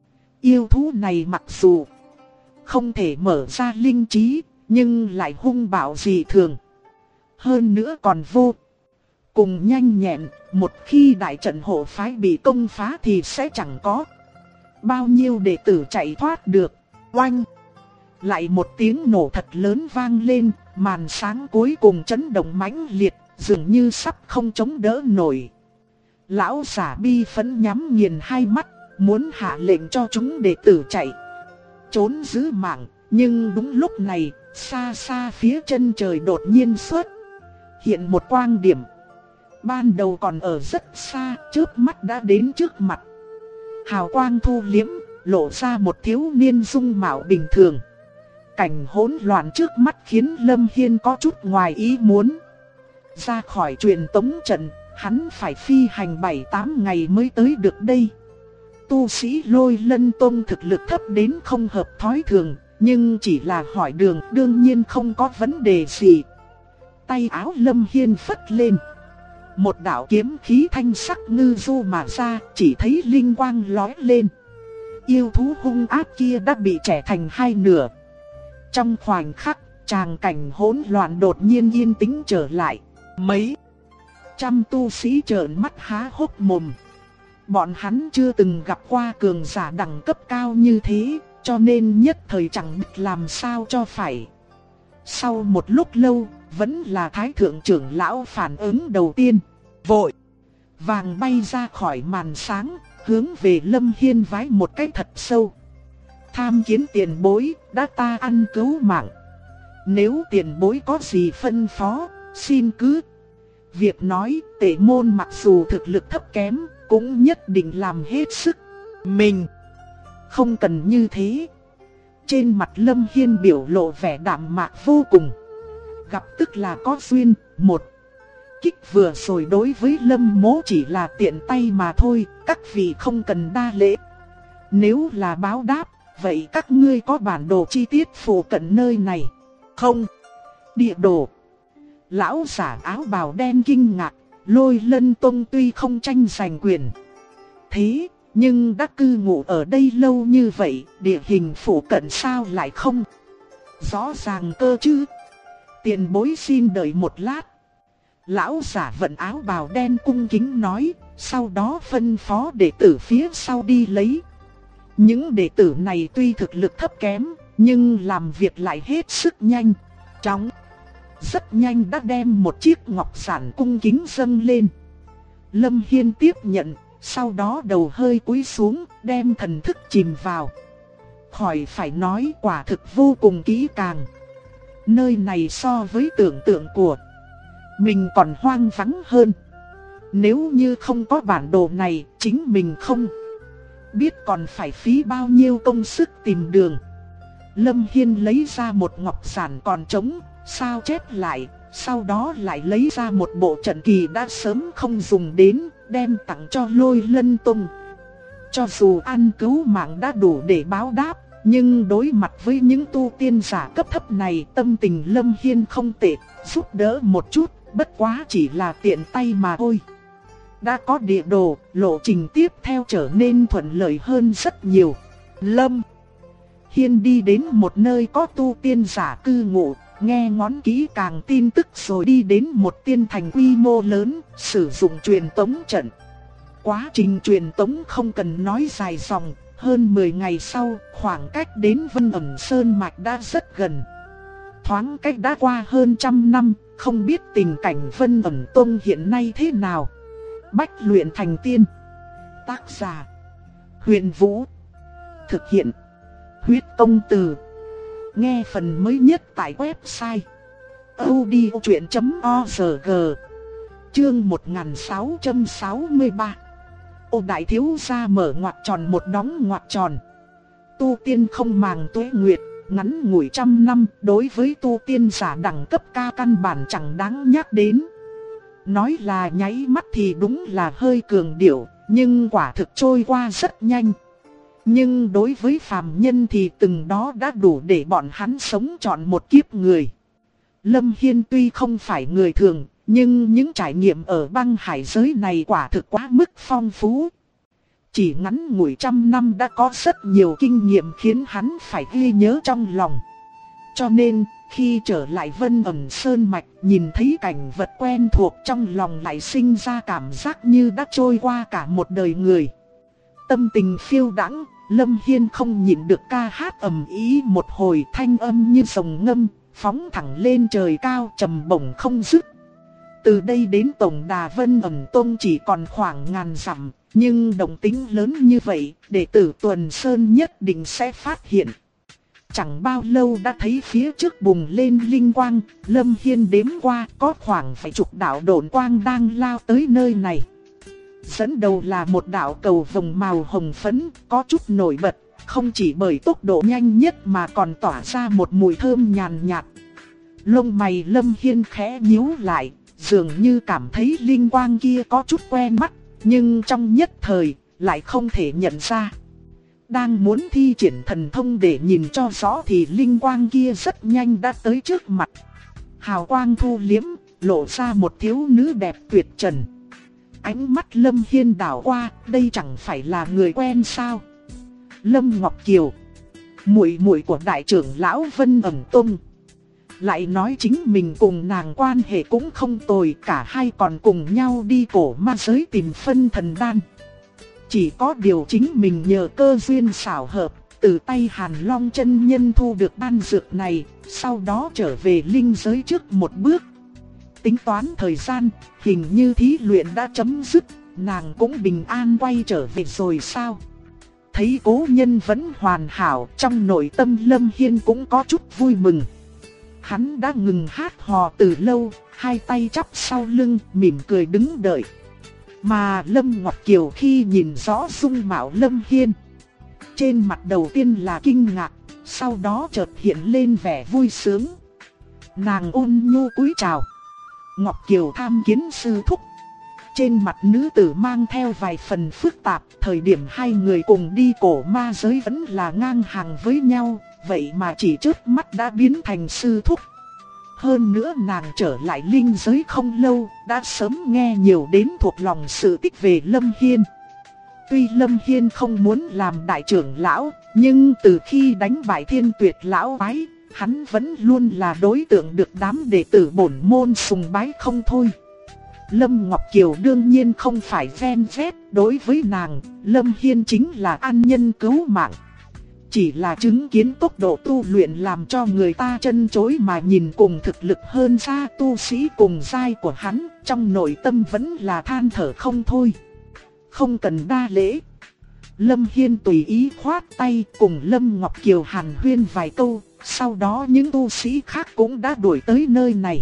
Yêu thú này mặc dù không thể mở ra linh trí, nhưng lại hung bạo dị thường. Hơn nữa còn vô cùng nhanh nhẹn, một khi đại trận hộ phái bị công phá thì sẽ chẳng có bao nhiêu đệ tử chạy thoát được. Oanh! Lại một tiếng nổ thật lớn vang lên, màn sáng cuối cùng chấn động mãnh liệt, dường như sắp không chống đỡ nổi. Lão giả bi phẫn nhắm nghiền hai mắt, muốn hạ lệnh cho chúng đệ tử chạy trốn giữ mạng. Nhưng đúng lúc này, xa xa phía chân trời đột nhiên xuất hiện một quang điểm. Ban đầu còn ở rất xa, chớp mắt đã đến trước mặt. Hào quang thu liếm, lộ ra một thiếu niên dung mạo bình thường. Cảnh hỗn loạn trước mắt khiến Lâm Hiên có chút ngoài ý muốn. Ra khỏi truyền tống trận, hắn phải phi hành 7-8 ngày mới tới được đây. Tu sĩ Lôi Lân Tông thực lực thấp đến không hợp thói thường, nhưng chỉ là hỏi đường đương nhiên không có vấn đề gì. Tay áo Lâm Hiên phất lên, một đạo kiếm khí thanh sắc ngư du mà ra, chỉ thấy linh quang lóe lên. Yêu thú hung ác kia đã bị chẻ thành hai nửa. Trong khoảnh khắc, tràng cảnh hỗn loạn đột nhiên yên tĩnh trở lại. Mấy trăm tu sĩ trợn mắt há hốc mồm. Bọn hắn chưa từng gặp qua cường giả đẳng cấp cao như thế, cho nên nhất thời chẳng biết làm sao cho phải. Sau một lúc lâu, vẫn là Thái Thượng trưởng lão phản ứng đầu tiên, vội vàng bay ra khỏi màn sáng, hướng về Lâm Hiên vái một cái thật sâu. Tham kiến tiền bối, đã ta ăn cứu mạng. Nếu tiền bối có gì phân phó, xin cứ việc nói. Tệ môn mặc dù thực lực thấp kém, cũng nhất định làm hết sức mình. Không cần như thế. Trên mặt Lâm Hiên biểu lộ vẻ đạm mạc vô cùng. Gặp tức là có duyên. Một kích vừa rồi đối với Lâm Mỗ chỉ là tiện tay mà thôi, các vị không cần đa lễ. Nếu là báo đáp, vậy các ngươi có bản đồ chi tiết phụ cận nơi này? Không. Địa đồ. Lão giả áo bào đen kinh ngạc, Lôi Lân Tông tuy không tranh giành quyền thế, nhưng đã cư ngụ ở đây lâu như vậy, địa hình phụ cận sao lại không rõ ràng cơ chứ? Tiền bối xin đợi một lát. Lão giả vận áo bào đen cung kính nói, sau đó phân phó đệ tử phía sau đi lấy. Những đệ tử này tuy thực lực thấp kém, nhưng làm việc lại hết sức nhanh chóng. Rất nhanh đã đem một chiếc ngọc giản cung kính dâng lên. Lâm Hiên tiếp nhận, sau đó đầu hơi cúi xuống, đem thần thức chìm vào. Khỏi phải nói, quả thực vô cùng kỹ càng. Nơi này so với tưởng tượng của mình còn hoang vắng hơn. Nếu như không có bản đồ này, chính mình không biết còn phải phí bao nhiêu công sức tìm đường. Lâm Hiên lấy ra một ngọc giản còn trống, sao chép lại, sau đó lại lấy ra một bộ trận kỳ đã sớm không dùng đến, đem tặng cho Lôi Lân Tông. Cho dù ăn cứu mạng đã đủ để báo đáp, nhưng đối mặt với những tu tiên giả cấp thấp này, tâm tình Lâm Hiên không tệ, giúp đỡ một chút, bất quá chỉ là tiện tay mà thôi. Đã có địa đồ, lộ trình tiếp theo trở nên thuận lợi hơn rất nhiều. Lâm Hiên đi đến một nơi có tu tiên giả cư ngụ, nghe ngóng kỹ càng tin tức rồi đi đến một tiên thành quy mô lớn, sử dụng truyền tống trận. Quá trình truyền tống không cần nói dài dòng, hơn 10 ngày sau, khoảng cách đến Vân Ẩn Sơn Mạch đã rất gần. Thoáng cách đã qua hơn 100 năm, không biết tình cảnh Vân Ẩn Tông hiện nay thế nào. Bách luyện thành tiên. Tác giả: Huyền Vũ. Thực hiện: Huyết Công Từ. Nghe phần mới nhất tại website audiochuyện.org. Chương 1663. Ô đại thiếu gia mở ngoặc tròn một đóng ngoặc tròn. Tu tiên không màng tuế nguyệt, ngắn ngủi 100 năm, đối với tu tiên giả đẳng cấp cao căn bản chẳng đáng nhắc đến. Nói là nháy mắt thì đúng là hơi cường điệu, nhưng quả thực trôi qua rất nhanh. Nhưng đối với phàm nhân thì từng đó đã đủ để bọn hắn sống trọn một kiếp người. Lâm Hiên tuy không phải người thường, nhưng những trải nghiệm ở băng hải giới này quả thực quá mức phong phú. Chỉ ngắn ngủi 100 năm đã có rất nhiều kinh nghiệm khiến hắn phải ghi nhớ trong lòng. Cho nên, khi trở lại Vân Ẩn Sơn Mạch, nhìn thấy cảnh vật quen thuộc, trong lòng lại sinh ra cảm giác như đã trôi qua cả một đời người. Tâm tình phiêu đãng, Lâm Hiên không nhịn được ca hát ầm ĩ một hồi, thanh âm như rồng ngâm, phóng thẳng lên trời cao trầm bổng không dứt. Từ đây đến tổng đà Vân Ẩn Tông chỉ còn khoảng 1000 dặm, nhưng động tĩnh lớn như vậy, đệ tử Tuần Sơn nhất định sẽ phát hiện. Chẳng bao lâu đã thấy phía trước bùng lên linh quang, Lâm Hiên đếm qua có khoảng vài chục đạo độn quang đang lao tới nơi này. Dẫn đầu là một đạo cầu vồng màu hồng phấn, có chút nổi bật, không chỉ bởi tốc độ nhanh nhất mà còn tỏa ra một mùi thơm nhàn nhạt. Lông mày Lâm Hiên khẽ nhíu lại, dường như cảm thấy linh quang kia có chút quen mắt, nhưng trong nhất thời lại không thể nhận ra. Đang muốn thi triển thần thông để nhìn cho rõ thì linh quang kia rất nhanh đã tới trước mặt. Hào quang thu liếm, lộ ra một thiếu nữ đẹp tuyệt trần. Ánh mắt Lâm Hiên đảo qua, đây chẳng phải là người quen sao? Lâm Ngọc Kiều, muội muội của đại trưởng lão Vân Ẩn Tông. Lại nói chính mình cùng nàng quan hệ cũng không tồi, cả hai còn cùng nhau đi cổ ma giới tìm phân thần đan. Chỉ có điều chính mình nhờ cơ duyên xảo hợp, từ tay Hàn Long chân nhân thu được đan dược này, sau đó trở về linh giới trước một bước. Tính toán thời gian, hình như thí luyện đã chấm dứt, nàng cũng bình an quay trở về rồi sao? Thấy cố nhân vẫn hoàn hảo, trong nội tâm Lâm Hiên cũng có chút vui mừng. Hắn đã ngừng hát hò từ lâu, hai tay chắp sau lưng, mỉm cười đứng đợi. Mà Lâm Ngọc Kiều khi nhìn rõ dung mạo Lâm Hiên, trên mặt đầu tiên là kinh ngạc, sau đó chợt hiện lên vẻ vui sướng. Nàng ôn nhu cúi chào. Ngọc Kiều tham kiến sư thúc. Trên mặt nữ tử mang theo vài phần phức tạp, thời điểm hai người cùng đi cổ ma giới vẫn là ngang hàng với nhau, vậy mà chỉ chớp mắt đã biến thành sư thúc. Hơn nữa nàng trở lại linh giới không lâu, đã sớm nghe nhiều đến thuộc lòng sự tích về Lâm Hiên. Tuy Lâm Hiên không muốn làm đại trưởng lão, nhưng từ khi đánh bại Thiên Tuyệt lão quái, hắn vẫn luôn là đối tượng được đám đệ tử bổn môn sùng bái không thôi. Lâm Ngọc Kiều đương nhiên không phải ven vét, đối với nàng, Lâm Hiên chính là an nhân cứu mạng. Chỉ là chứng kiến tốc độ tu luyện làm cho người ta chân chối mà nhìn, cùng thực lực hơn xa tu sĩ cùng giai của hắn, trong nội tâm vẫn là than thở không thôi. Không cần đa lễ. Lâm Hiên tùy ý khoát tay, cùng Lâm Ngọc Kiều hàn huyên vài câu, sau đó những tu sĩ khác cũng đã đuổi tới nơi này.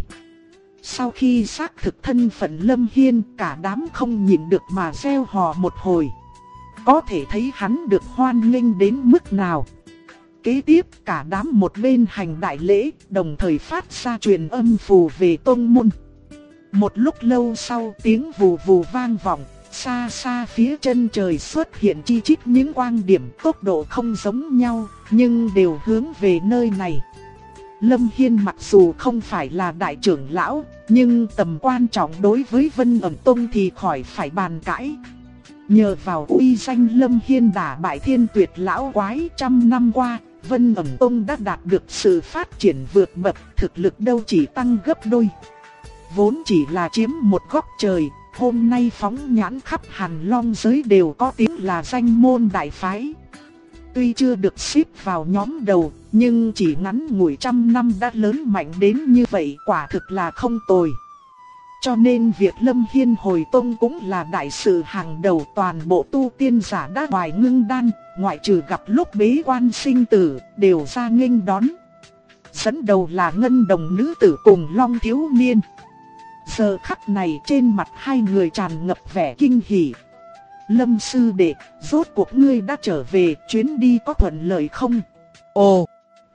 Sau khi xác thực thân phận Lâm Hiên, cả đám không nhịn được mà reo hò một hồi. Có thể thấy hắn được hoan nghênh đến mức nào. Kế tiếp cả đám một bên hành đại lễ, đồng thời phát ra truyền âm phù về tông môn. Một lúc lâu sau, tiếng vù vù vang vọng, xa xa phía chân trời xuất hiện chi chít những quang điểm, tốc độ không giống nhau, nhưng đều hướng về nơi này. Lâm Hiên mặc dù không phải là đại trưởng lão, nhưng tầm quan trọng đối với Vân Ẩn Tông thì khỏi phải bàn cãi. Nhờ vào uy danh Lâm Hiên đả bại Thiên Tuyệt lão quái, trăm năm qua, Vân Ẩn Tông đã đạt được sự phát triển vượt bậc, thực lực đâu chỉ tăng gấp đôi. Vốn chỉ là chiếm một góc trời, hôm nay phóng nhãn khắp Hàn Long giới đều có tiếng là danh môn đại phái. Tuy chưa được xếp vào nhóm đầu, nhưng chỉ ngắn ngủi trăm năm đã lớn mạnh đến như vậy, quả thực là không tồi. Cho nên việc Lâm Hiên hồi tông cũng là đại sự hàng đầu, toàn bộ tu tiên giả đã hoài ngưng đan, ngoại trừ gặp lúc bế quan sinh tử, đều ra nghênh đón. Dẫn đầu là Ngân Đồng nữ tử cùng Long thiếu niên. Giờ khắc này trên mặt hai người tràn ngập vẻ kinh hỉ. Lâm sư đệ, rốt cuộc ngươi đã trở về, chuyến đi có thuận lợi không? Ồ,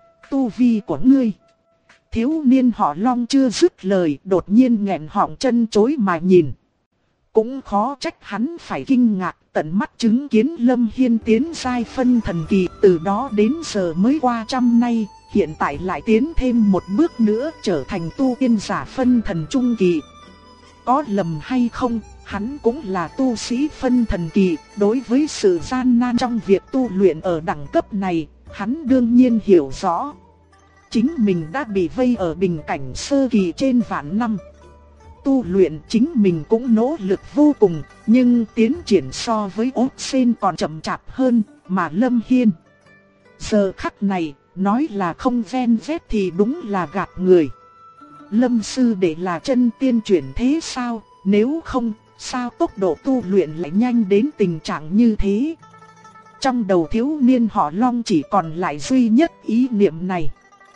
tu vi của ngươi. Thiếu niên họ Long chưa dứt lời, đột nhiên nghẹn họng chân chối mà nhìn. Cũng khó trách hắn phải kinh ngạc, tận mắt chứng kiến Lâm Hiên tiến giai phân thần kỳ, từ đó đến giờ mới qua trăm nay, hiện tại lại tiến thêm một bước nữa trở thành tu tiên giả phân thần trung kỳ. Có lầm hay không, hắn cũng là tu sĩ phân thần kỳ, đối với sự gian nan trong việc tu luyện ở đẳng cấp này, hắn đương nhiên hiểu rõ. Chính mình đã bị vây ở bình cảnh sơ kỳ trên vạn năm. Tu luyện chính mình cũng nỗ lực vô cùng, nhưng tiến triển so với ốt sen còn chậm chạp hơn, mà Lâm Hiên giờ khắc này, nói là không ven vét thì đúng là gạt người. Lâm sư đệ là chân tiên chuyển thế sao, nếu không, sao tốc độ tu luyện lại nhanh đến tình trạng như thế? Trong đầu thiếu niên họ Long chỉ còn lại duy nhất ý niệm này.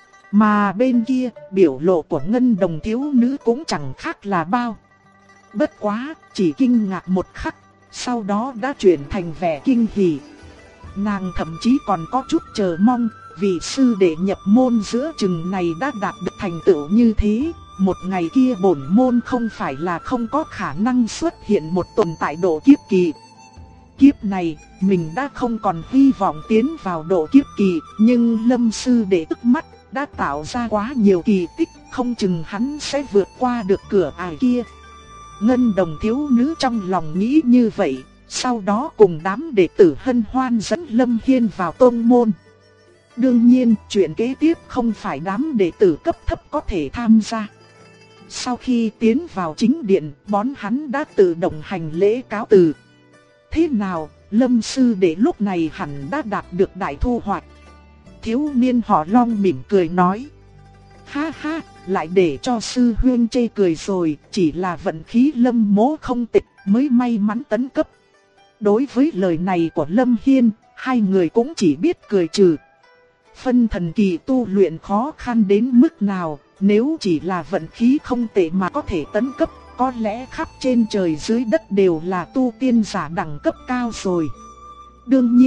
Mà bên kia, biểu lộ của Ngân Đồng thiếu nữ cũng chẳng khác là bao. Bất quá, chỉ kinh ngạc một khắc, sau đó đã chuyển thành vẻ kinh hỉ. Nàng thậm chí còn có chút chờ mong, vì sư đệ nhập môn giữa chừng này đã đạt được thành tựu như thế. Một ngày kia bổn môn không phải là không có khả năng xuất hiện một tồn tại độ kiếp kỳ. Kiếp này, mình đã không còn hy vọng tiến vào độ kiếp kỳ, nhưng Lâm sư đệ tức mắt đã tạo ra quá nhiều kỳ tích, không chừng hắn sẽ vượt qua được cửa ải kia. Ngân Đồng thiếu nữ trong lòng nghĩ như vậy, sau đó cùng đám đệ tử hân hoan dẫn Lâm Hiên vào tông môn. Đương nhiên, chuyện kế tiếp không phải đám đệ tử cấp thấp có thể tham gia. Sau khi tiến vào chính điện, bọn hắn đã tự động hành lễ cáo từ. Thế nào, Lâm sư đệ lúc này hẳn đã đạt được đại thu hoạch. Thiếu niên họ Long mỉm cười nói. Ha ha, lại để cho sư huynh chê cười rồi, chỉ là vận khí Lâm mỗ không tịch mới may mắn tấn cấp. Đối với lời này của Lâm Hiên, hai người cũng chỉ biết cười trừ. Phân thần kỳ tu luyện khó khăn đến mức nào, nếu chỉ là vận khí không tệ mà có thể tấn cấp, có lẽ khắp trên trời dưới đất đều là tu tiên giả đẳng cấp cao rồi. Đương nhiên,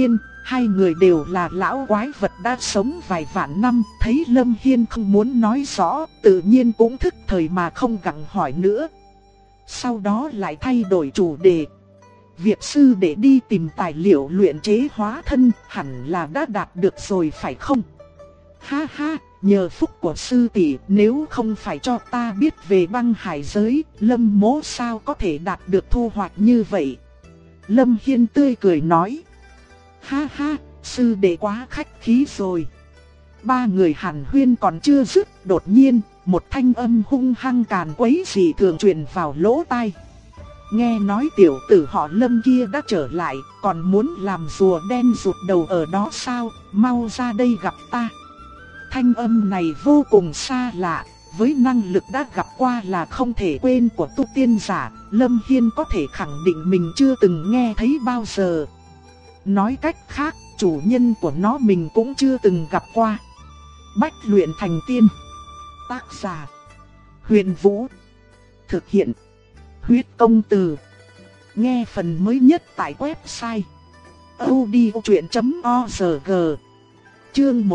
Hai người đều là lão quái vật đã sống vài vạn năm, thấy Lâm Hiên không muốn nói rõ, tự nhiên cũng thức thời mà không gặng hỏi nữa. Sau đó lại thay đổi chủ đề. Việc sư đệ đi tìm tài liệu luyện chế hóa thân hẳn là đã đạt được rồi phải không? Ha ha, nhờ phúc của sư tỷ, nếu không phải cho ta biết về băng hải giới, Lâm mỗ sao có thể đạt được thu hoạch như vậy? Lâm Hiên tươi cười nói. Ha ha, sư đệ quá khách khí rồi. Ba người hàn huyên còn chưa dứt, đột nhiên, một thanh âm hung hăng càn quấy dị thường truyền vào lỗ tai. Nghe nói tiểu tử họ Lâm kia đã trở lại, còn muốn làm rùa đen rụt đầu ở đó sao, mau ra đây gặp ta. Thanh âm này vô cùng xa lạ, với năng lực đã gặp qua là không thể quên của tu tiên giả, Lâm Hiên có thể khẳng định mình chưa từng nghe thấy bao giờ. Nói cách khác, chủ nhân của nó mình cũng chưa từng gặp qua. Bách luyện thành tiên. Tác giả: Huyền Vũ. Thực hiện: Huyết Công Từ. Nghe phần mới nhất tại website audiochuyện.org. Chương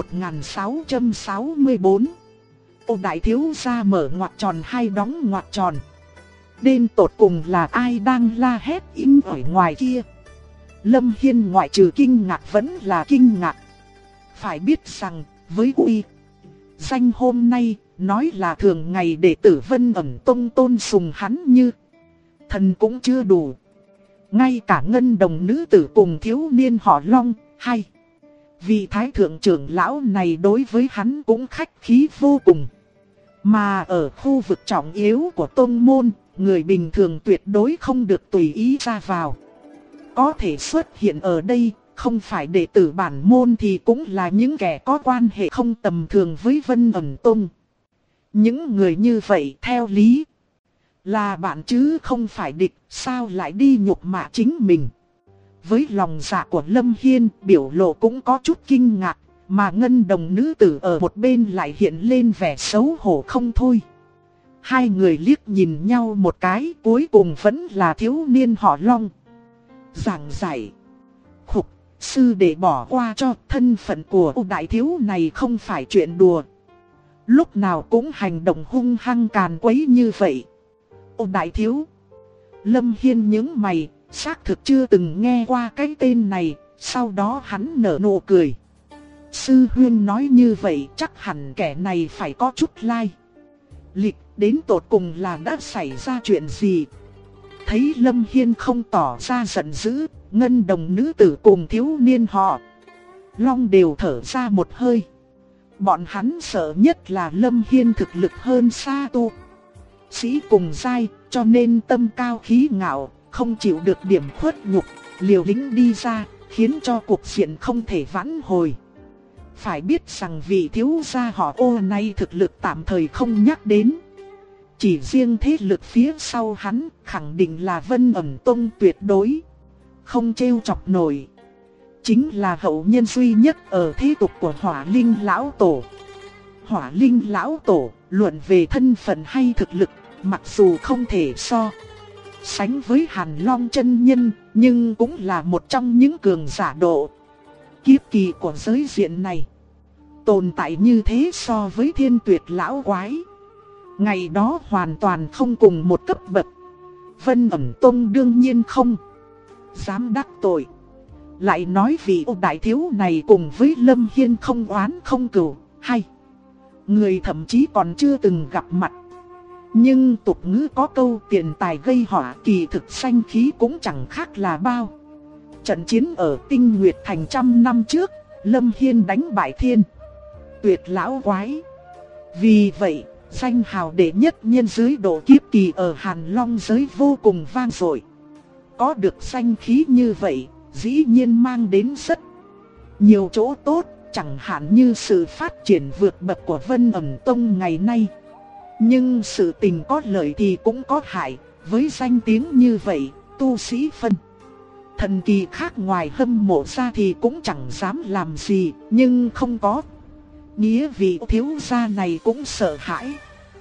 1664. Ô đại thiếu gia mở ngoặc tròn hay đóng ngoặc tròn. Đến tột cùng là ai đang la hét im ở ngoài kia? Lâm Hiên ngoại trừ kinh ngạc vẫn là kinh ngạc. Phải biết rằng, với uy danh hôm nay, nói là thường ngày đệ tử Vân Ẩn Tông tôn sùng hắn như thần cũng chưa đủ. Ngay cả ngân đồng nữ tử cùng thiếu niên họ Long, hay vị thái thượng trưởng lão này đối với hắn cũng khách khí vô cùng. Mà ở khu vực trọng yếu của tông môn, người bình thường tuyệt đối không được tùy ý ra vào. Có thể xuất hiện ở đây, không phải đệ tử bản môn thì cũng là những kẻ có quan hệ không tầm thường với Vân Ẩn Tông. Những người như vậy theo lý là bạn chứ không phải địch, sao lại đi nhục mạ chính mình. Với lòng dạ của Lâm Hiên, biểu lộ cũng có chút kinh ngạc, mà ngân đồng nữ tử ở một bên lại hiện lên vẻ xấu hổ không thôi. Hai người liếc nhìn nhau một cái, cuối cùng vẫn là thiếu niên họ Long. Giảng giải. Khục, sư đệ bỏ qua cho, thân phận của đại thiếu này không phải chuyện đùa. Lúc nào cũng hành động hung hăng càn quấy như vậy. Ô đại thiếu. Lâm Hiên nhướng mày, xác thực chưa từng nghe qua cái tên này, sau đó hắn nở nụ cười. Sư huynh nói như vậy chắc hẳn kẻ này phải có chút lai lịch, đến tột cùng là đã xảy ra chuyện gì. Thấy Lâm Hiên không tỏ ra giận dữ, ngân đồng nữ tử cùng thiếu niên họ Long đều thở ra một hơi. Bọn hắn sợ nhất là Lâm Hiên thực lực hơn xa tu sĩ cùng giai, cho nên tâm cao khí ngạo, không chịu được điểm khuất nhục, liều lĩnh đi ra, khiến cho cuộc diện không thể vãn hồi. Phải biết rằng vị thiếu gia họ Ô này thực lực tạm thời không nhắc đến. Chỉ riêng thế lực phía sau hắn khẳng định là Vân Ẩn Tông tuyệt đối không trêu chọc nổi. Chính là hậu nhân duy nhất ở thế tục của Hỏa Linh Lão Tổ. Hỏa Linh Lão Tổ, luận về thân phận hay thực lực, mặc dù không thể so sánh với Hàn Long chân nhân, nhưng cũng là một trong những cường giả độ kiếp kỳ của giới diện này. Tồn tại như thế so với Thiên Tuyệt Lão Quái, ngày đó hoàn toàn không cùng một cấp bậc. Vân Ẩn Tông đương nhiên không dám đắc tội. Lại nói vị ô đại thiếu này cùng với Lâm Hiên không oán không cừu, hay người thậm chí còn chưa từng gặp mặt. Nhưng tục ngữ có câu tiền tài gây họa, kỳ thực sanh khí cũng chẳng khác là bao. Trận chiến ở Tinh Nguyệt Thành 100 năm trước, Lâm Hiên đánh bại Thiên Tuyệt Lão Quái. Vì vậy, danh hào đệ nhất nhân dưới độ kiếp kỳ ở Hàn Long giới vô cùng vang dội. Có được danh khí như vậy, dĩ nhiên mang đến rất nhiều chỗ tốt, chẳng hạn như sự phát triển vượt bậc của Vân Ẩn Tông ngày nay. Nhưng sự tình có lợi thì cũng có hại, với danh tiếng như vậy, tu sĩ phân thần kỳ khác ngoài hâm mộ ra thì cũng chẳng dám làm gì, nhưng không có nghĩa vị thiếu gia này cũng sợ hãi.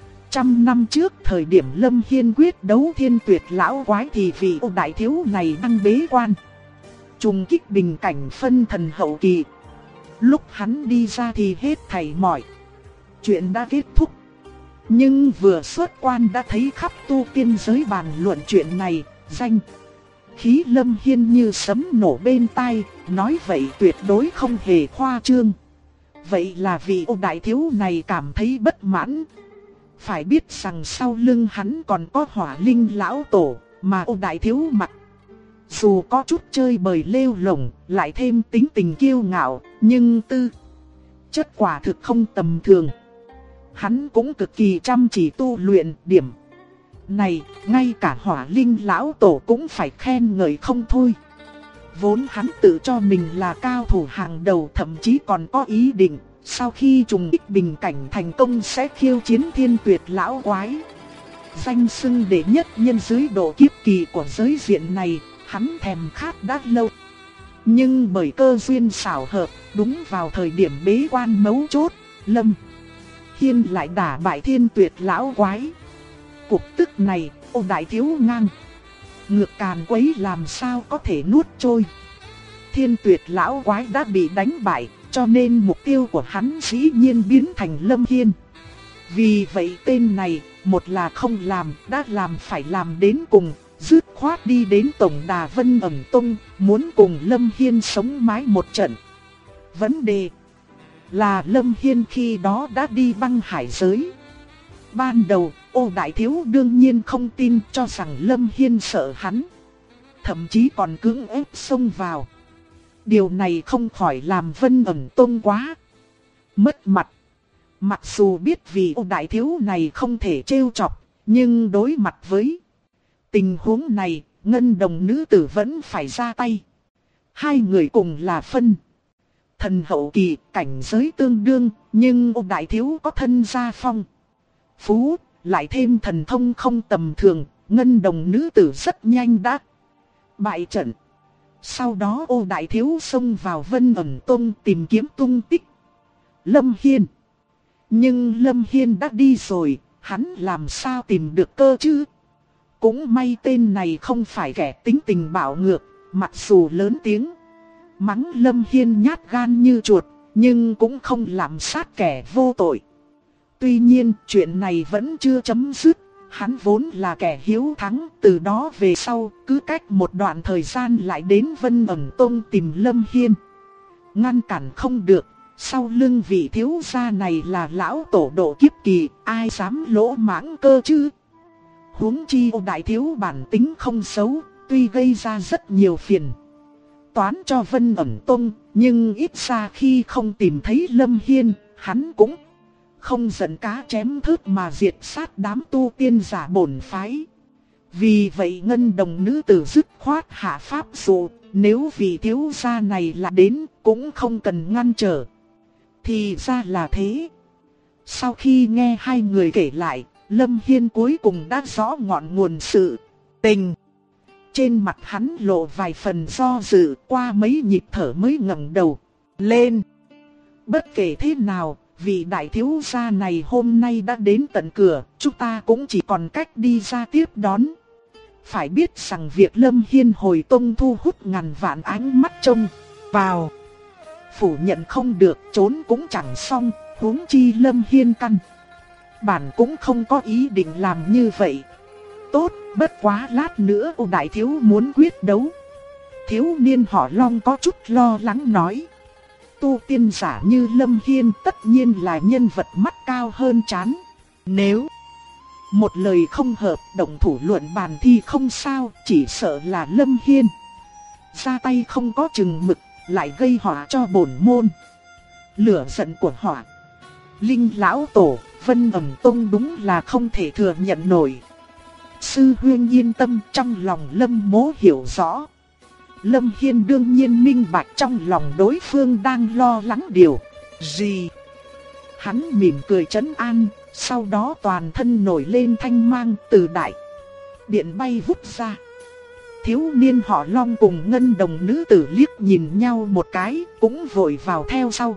100 năm trước thời điểm Lâm Hiên quyết đấu Thiên Tuyệt Lão Quái thì vị đại thiếu này đang bế quan trùng kích bình cảnh phân thần hậu kỳ. Lúc hắn đi ra thì hết thảy mọi chuyện đã kết thúc. Nhưng vừa xuất quan đã thấy khắp tu tiên giới bàn luận chuyện này, danh khí Lâm Hiên như sấm nổ bên tai, nói vậy tuyệt đối không hề khoa trương. Vậy là vị Ô đại thiếu này cảm thấy bất mãn. Phải biết rằng sau lưng hắn còn có Hỏa Linh lão tổ, mà Ô đại thiếu mặc dù có chút chơi bời lêu lổng, lại thêm tính tình kiêu ngạo, nhưng tư chất quả thực không tầm thường. Hắn cũng cực kỳ chăm chỉ tu luyện, điểm này ngay cả Hỏa Linh lão tổ cũng phải khen ngợi không thôi. Vốn hắn tự cho mình là cao thủ hàng đầu, thậm chí còn có ý định sau khi trùng kích bình cảnh thành công sẽ khiêu chiến Thiên Tuyệt lão quái. Danh xưng đệ nhất nhân dưới độ kiếp kỳ của giới diện này, hắn thèm khát đã lâu. Nhưng bởi cơ duyên xảo hợp, đúng vào thời điểm bế quan mấu chốt, Lâm Hiên lại đả bại Thiên Tuyệt lão quái. Cục tức này, Ô đại thiếu ngang ngược càn quấy làm sao có thể nuốt trôi. Thiên Tuyệt lão quái đã bị đánh bại, cho nên mục tiêu của hắn dĩ nhiên biến thành Lâm Hiên. Vì vậy tên này, một là không làm, đã làm phải làm đến cùng, dứt khoát đi đến tổng đà Vân Ẩn Tông, muốn cùng Lâm Hiên sống mái một trận. Vấn đề là Lâm Hiên khi đó đã đi băng hải giới. Ban đầu, Ô đại thiếu đương nhiên không tin, cho rằng Lâm Hiên sợ hắn, thậm chí còn cưỡng ép xông vào. Điều này không khỏi làm Vân Ẩn Tông quá mất mặt. Mặc dù biết vì Ô đại thiếu này không thể trêu chọc, nhưng đối mặt với tình huống này, Ngân Đồng nữ tử vẫn phải ra tay. Hai người cùng là phân thần hậu kỳ, cảnh giới tương đương, nhưng Ô đại thiếu có thân gia phong phú, lại thêm thần thông không tầm thường, Ngân Đồng nữ tử rất nhanh đã bại trận. Sau đó Ô đại thiếu xông vào Vân Ẩn Tông tìm kiếm tung tích Lâm Hiên. Nhưng Lâm Hiên đã đi rồi, hắn làm sao tìm được cơ chứ? Cũng may tên này không phải kẻ tính tình bạo ngược, mặc dù lớn tiếng mắng Lâm Hiên nhát gan như chuột, nhưng cũng không làm sát kẻ vô tội. Tuy nhiên chuyện này vẫn chưa chấm dứt, hắn vốn là kẻ hiếu thắng, từ đó về sau cứ cách một đoạn thời gian lại đến Vân Ẩn Tông tìm Lâm Hiên. Ngăn cản không được, sau lưng vị thiếu gia này là lão tổ độ kiếp kỳ, ai dám lỗ mãng cơ chứ? Huống chi Ô đại thiếu bản tính không xấu, tuy gây ra rất nhiều phiền toán cho Vân Ẩn Tông, nhưng ít ra khi không tìm thấy Lâm Hiên, hắn cũng không giận cá chém thớt mà diệt sát đám tu tiên giả bổn phái. Vì vậy Ngân Đồng nữ tử dứt khoát hạ pháp dụ, nếu vị thiếu gia này là đến cũng không cần ngăn trở. Thì ra là thế. Sau khi nghe hai người kể lại, Lâm Hiên cuối cùng đã rõ ngọn nguồn sự tình. Trên mặt hắn lộ vài phần do dự, qua mấy nhịp thở mới ngẩng đầu lên. Bất kể thế nào, vị đại thiếu gia này hôm nay đã đến tận cửa, chúng ta cũng chỉ còn cách đi ra tiếp đón. Phải biết rằng việc Lâm Hiên hồi tông thu hút ngàn vạn ánh mắt trông vào, phủ nhận không được, trốn cũng chẳng xong, huống chi Lâm Hiên căn bản cũng không có ý định làm như vậy. Tốt, bất quá lát nữa Ô đại thiếu muốn quyết đấu. Thiếu niên họ Long có chút lo lắng nói. Tu tiên giả như Lâm Hiên tất nhiên là nhân vật mắt cao hơn trán. Nếu một lời không hợp, động thủ luận bàn thì không sao, chỉ sợ là Lâm Hiên ra tay không có chừng mực, lại gây họa cho bổn môn. Lửa giận của Hỏa Linh lão tổ, Vân Ẩn Tông đúng là không thể thừa nhận nổi. Sư huynh yên tâm, trong lòng Lâm Mỗ hiểu rõ. Lâm Hiên đương nhiên minh bạch trong lòng đối phương đang lo lắng điều gì. Hắn mỉm cười trấn an, sau đó toàn thân nổi lên thanh mang, từ đại điện bay vút ra. Thiếu niên họ Long cùng Ngân Đồng nữ tử liếc nhìn nhau một cái, cũng vội vào theo sau.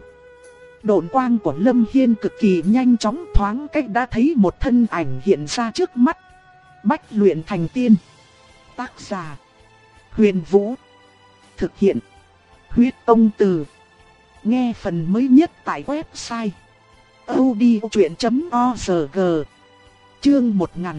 Độn quang của Lâm Hiên cực kỳ nhanh chóng, thoáng cách đã thấy một thân ảnh hiện ra trước mắt. Bách luyện thành tiên. Tác giả: Huyền Vũ. thực hiện. Huyết Công Từ. Nghe phần mới nhất tại website audiochuyện.org. Chương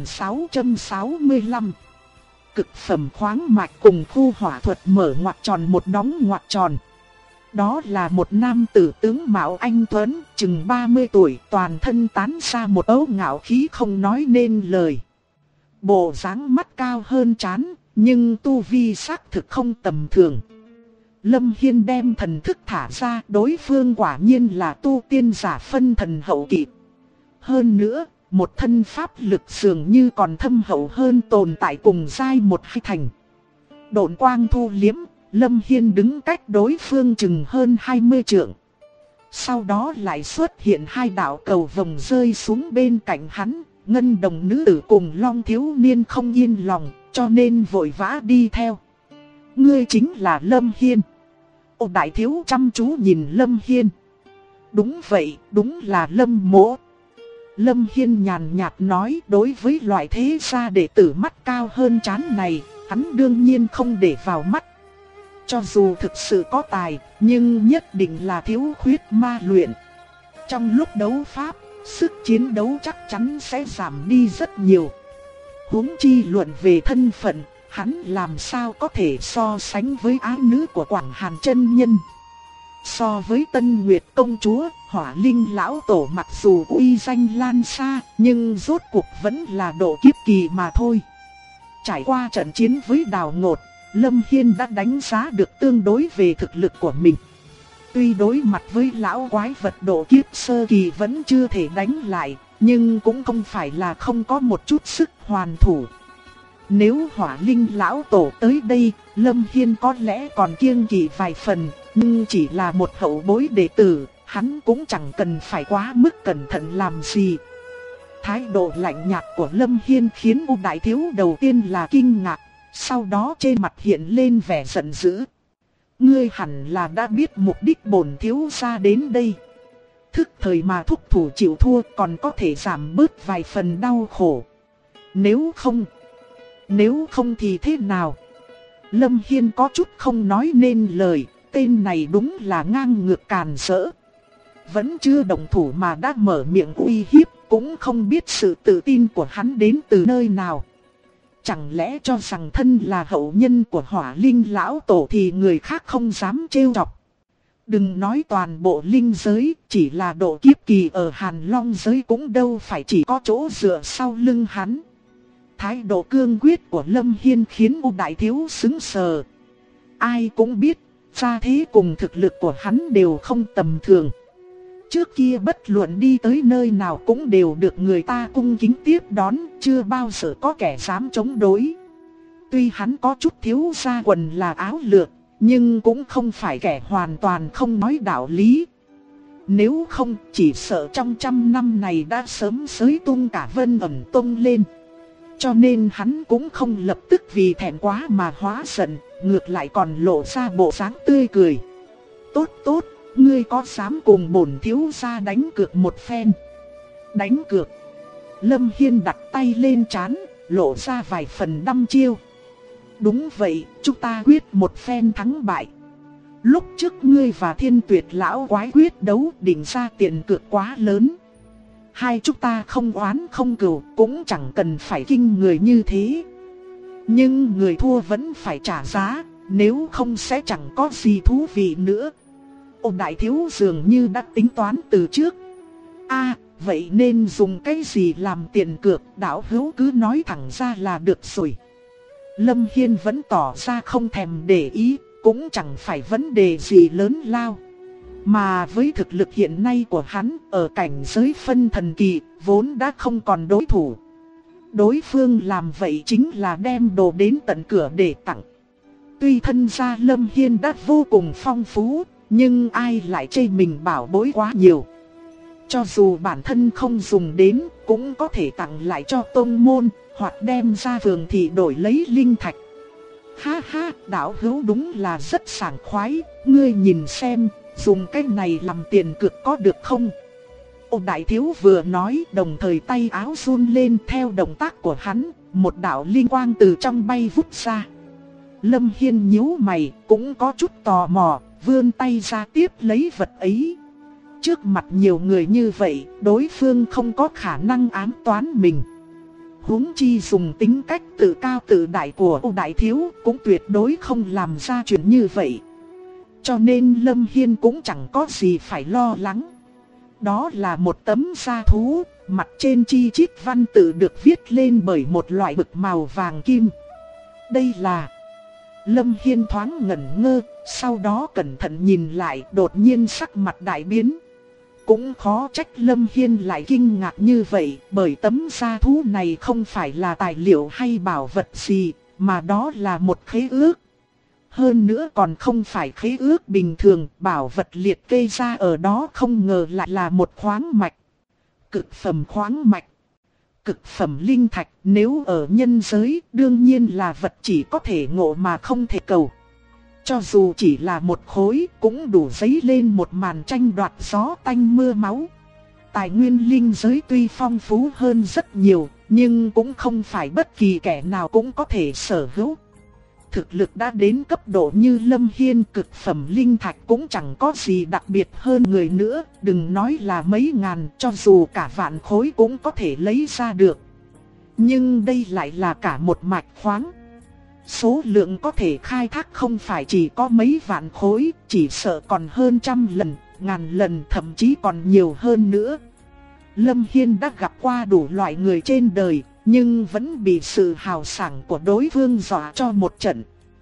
1665. Cực phẩm khoáng mạch cùng khu hỏa thuật mở ngoặc tròn một đóng ngoặc tròn. Đó là một nam tử tướng mạo anh tuấn, chừng 30 tuổi, toàn thân tán ra một ấu ngạo khí không nói nên lời. Bộ dáng mắt cao hơn trán, nhưng tu vi xác thực không tầm thường. Lâm Hiên đem thần thức thả ra, đối phương quả nhiên là tu tiên giả phân thần hậu kỳ. Hơn nữa, một thân pháp lực dường như còn thâm hậu hơn tồn tại cùng giai một hai thành. Độn quang thu liếm, Lâm Hiên đứng cách đối phương chừng hơn 20 trượng. Sau đó lại xuất hiện hai đạo cầu vồng rơi xuống bên cạnh hắn. Ngân đồng nữ tử cùng Long thiếu niên không yên lòng, cho nên vội vã đi theo. Ngươi chính là Lâm Hiên. Ô đại thiếu chăm chú nhìn Lâm Hiên. Đúng vậy, đúng là Lâm mỗ. Lâm Hiên nhàn nhạt nói, đối với loại thế gia đệ tử mắt cao hơn trán này, hắn đương nhiên không để vào mắt. Cho dù thực sự có tài, nhưng nhất định là thiếu khuyết ma luyện. Trong lúc đấu pháp, sức chiến đấu chắc chắn sẽ giảm đi rất nhiều. Huống chi luận về thân phận, hắn làm sao có thể so sánh với ái nữ của Quảng Hàn chân nhân. So với Tân Nguyệt công chúa, Hỏa Linh lão tổ mặc dù uy danh lan xa, nhưng rốt cuộc vẫn là độ kiếp kỳ mà thôi. Trải qua trận chiến với Đào Ngột, Lâm Hiên đã đánh giá được tương đối về thực lực của mình. Tuy đối mặt với lão quái vật độ kiếp sơ kỳ vẫn chưa thể đánh lại, nhưng cũng không phải là không có một chút sức hoàn thủ. Nếu Hỏa Linh lão tổ tới đây, Lâm Hiên có lẽ còn kiêng kỵ vài phần, nhưng chỉ là một hậu bối đệ tử, hắn cũng chẳng cần phải quá mức cẩn thận làm gì. Thái độ lạnh nhạt của Lâm Hiên khiến U đại thiếu đầu tiên là kinh ngạc, sau đó trên mặt hiện lên vẻ giận dữ. Ngươi hẳn là đã biết mục đích bổn thiếu gia đến đây. Thức thời mà thúc thủ chịu thua còn có thể giảm bớt vài phần đau khổ. Nếu không thì thế nào? Lâm Hiên có chút không nói nên lời, tên này đúng là ngang ngược càn rỡ. Vẫn chưa động thủ mà đã mở miệng uy hiếp, cũng không biết sự tự tin của hắn đến từ nơi nào. Chẳng lẽ cho rằng thân là hậu nhân của Hỏa Linh lão tổ thì người khác không dám trêu chọc. Đừng nói toàn bộ linh giới, chỉ là độ kiếp kỳ ở Hàn Long giới cũng đâu phải chỉ có chỗ dựa sau lưng hắn. Thái độ cương quyết của Lâm Hiên khiến U đại thiếu sững sờ. Ai cũng biết, gia thế cùng thực lực của hắn đều không tầm thường. Trước kia bất luận đi tới nơi nào cũng đều được người ta cung kính tiếp đón, chưa bao giờ có kẻ dám chống đối. Tuy hắn có chút thiếu gia quần là áo lược, nhưng cũng không phải kẻ hoàn toàn không nói đạo lý. Nếu không, chỉ sợ trong 100 năm này đã sớm xới tung cả Vân Ẩn Tông lên. Cho nên hắn cũng không lập tức vì thẹn quá mà hóa giận, ngược lại còn lộ ra bộ dáng tươi cười. Tốt tốt, ngươi có dám cùng bổn thiếu gia đánh cược một phen? Đánh cược? Lâm Hiên đặt tay lên trán, lộ ra vài phần đăm chiêu. Đúng vậy, chúng ta quyết một phen thắng bại. Lúc trước ngươi và Thiên Tuyệt lão quái quyết đấu định ra tiền cược quá lớn. Hai chúng ta không oán không cừu, cũng chẳng cần phải kinh người như thế. Nhưng người thua vẫn phải trả giá, nếu không sẽ chẳng có gì thú vị nữa. Ô đại thiếu dường như đã tính toán từ trước. Vậy nên dùng cái gì làm tiền cược, đạo hữu cứ nói thẳng ra là được rồi. Lâm Hiên vẫn tỏ ra không thèm để ý, cũng chẳng phải vấn đề gì lớn lao. Mà với thực lực hiện nay của hắn ở cảnh giới phân thần kỳ, vốn đã không còn đối thủ. Đối phương làm vậy chính là đem đồ đến tận cửa để tặng. Tuy thân gia Lâm Hiên đã vô cùng phong phú, nhưng ai lại chê mình bảo bối quá nhiều. Cho dù bản thân không dùng đến, cũng có thể tặng lại cho tông môn, hoặc đem ra phường thị đổi lấy linh thạch. Ha ha, đạo hữu đúng là rất sảng khoái, ngươi nhìn xem, dùng cái này làm tiền cược có được không? Ô đại thiếu vừa nói, đồng thời tay áo run lên theo động tác của hắn, một đạo linh quang từ trong bay vút ra. Lâm Hiên nhíu mày, cũng có chút tò mò, vươn tay ra tiếp lấy vật ấy. Trước mặt nhiều người như vậy, đối phương không có khả năng ám toán mình. Huống chi dùng tính cách tự cao tự đại của Ô Đại Thiếu, cũng tuyệt đối không làm ra chuyện như vậy. Cho nên Lâm Hiên cũng chẳng có gì phải lo lắng. Đó là một tấm da thú, mặt trên chi chít văn tự được viết lên bởi một loại bực màu vàng kim. Đây là... Lâm Hiên thoáng ngẩn ngơ, sau đó cẩn thận nhìn lại, đột nhiên sắc mặt đại biến. Cũng khó trách Lâm Hiên lại kinh ngạc như vậy, bởi tấm da thú này không phải là tài liệu hay bảo vật gì, mà đó là một khế ước. Hơn nữa còn không phải khế ước bình thường, bảo vật liệt kê ra ở đó không ngờ lại là một khoáng mạch. Cực phẩm khoáng mạch. Cực phẩm linh thạch, nếu ở nhân giới, đương nhiên là vật chỉ có thể ngộ mà không thể cầu. Cho dù chỉ là một khối, cũng đủ dấy lên một màn tranh đoạt gió tanh mưa máu. Tài nguyên linh giới tuy phong phú hơn rất nhiều, nhưng cũng không phải bất kỳ kẻ nào cũng có thể sở hữu. Thực lực đã đến cấp độ như Lâm Hiên, cực phẩm linh thạch cũng chẳng có gì đặc biệt hơn người nữa, đừng nói là mấy ngàn, cho dù cả vạn khối cũng có thể lấy ra được. Nhưng đây lại là cả một mạch khoáng. Số lượng có thể khai thác không phải chỉ có mấy vạn khối, chỉ sợ còn hơn trăm lần, ngàn lần, thậm chí còn nhiều hơn nữa. Lâm Hiên đã gặp qua đủ loại người trên đời, nhưng vẫn bị sự hào sảng của đối phương dọa cho một trận.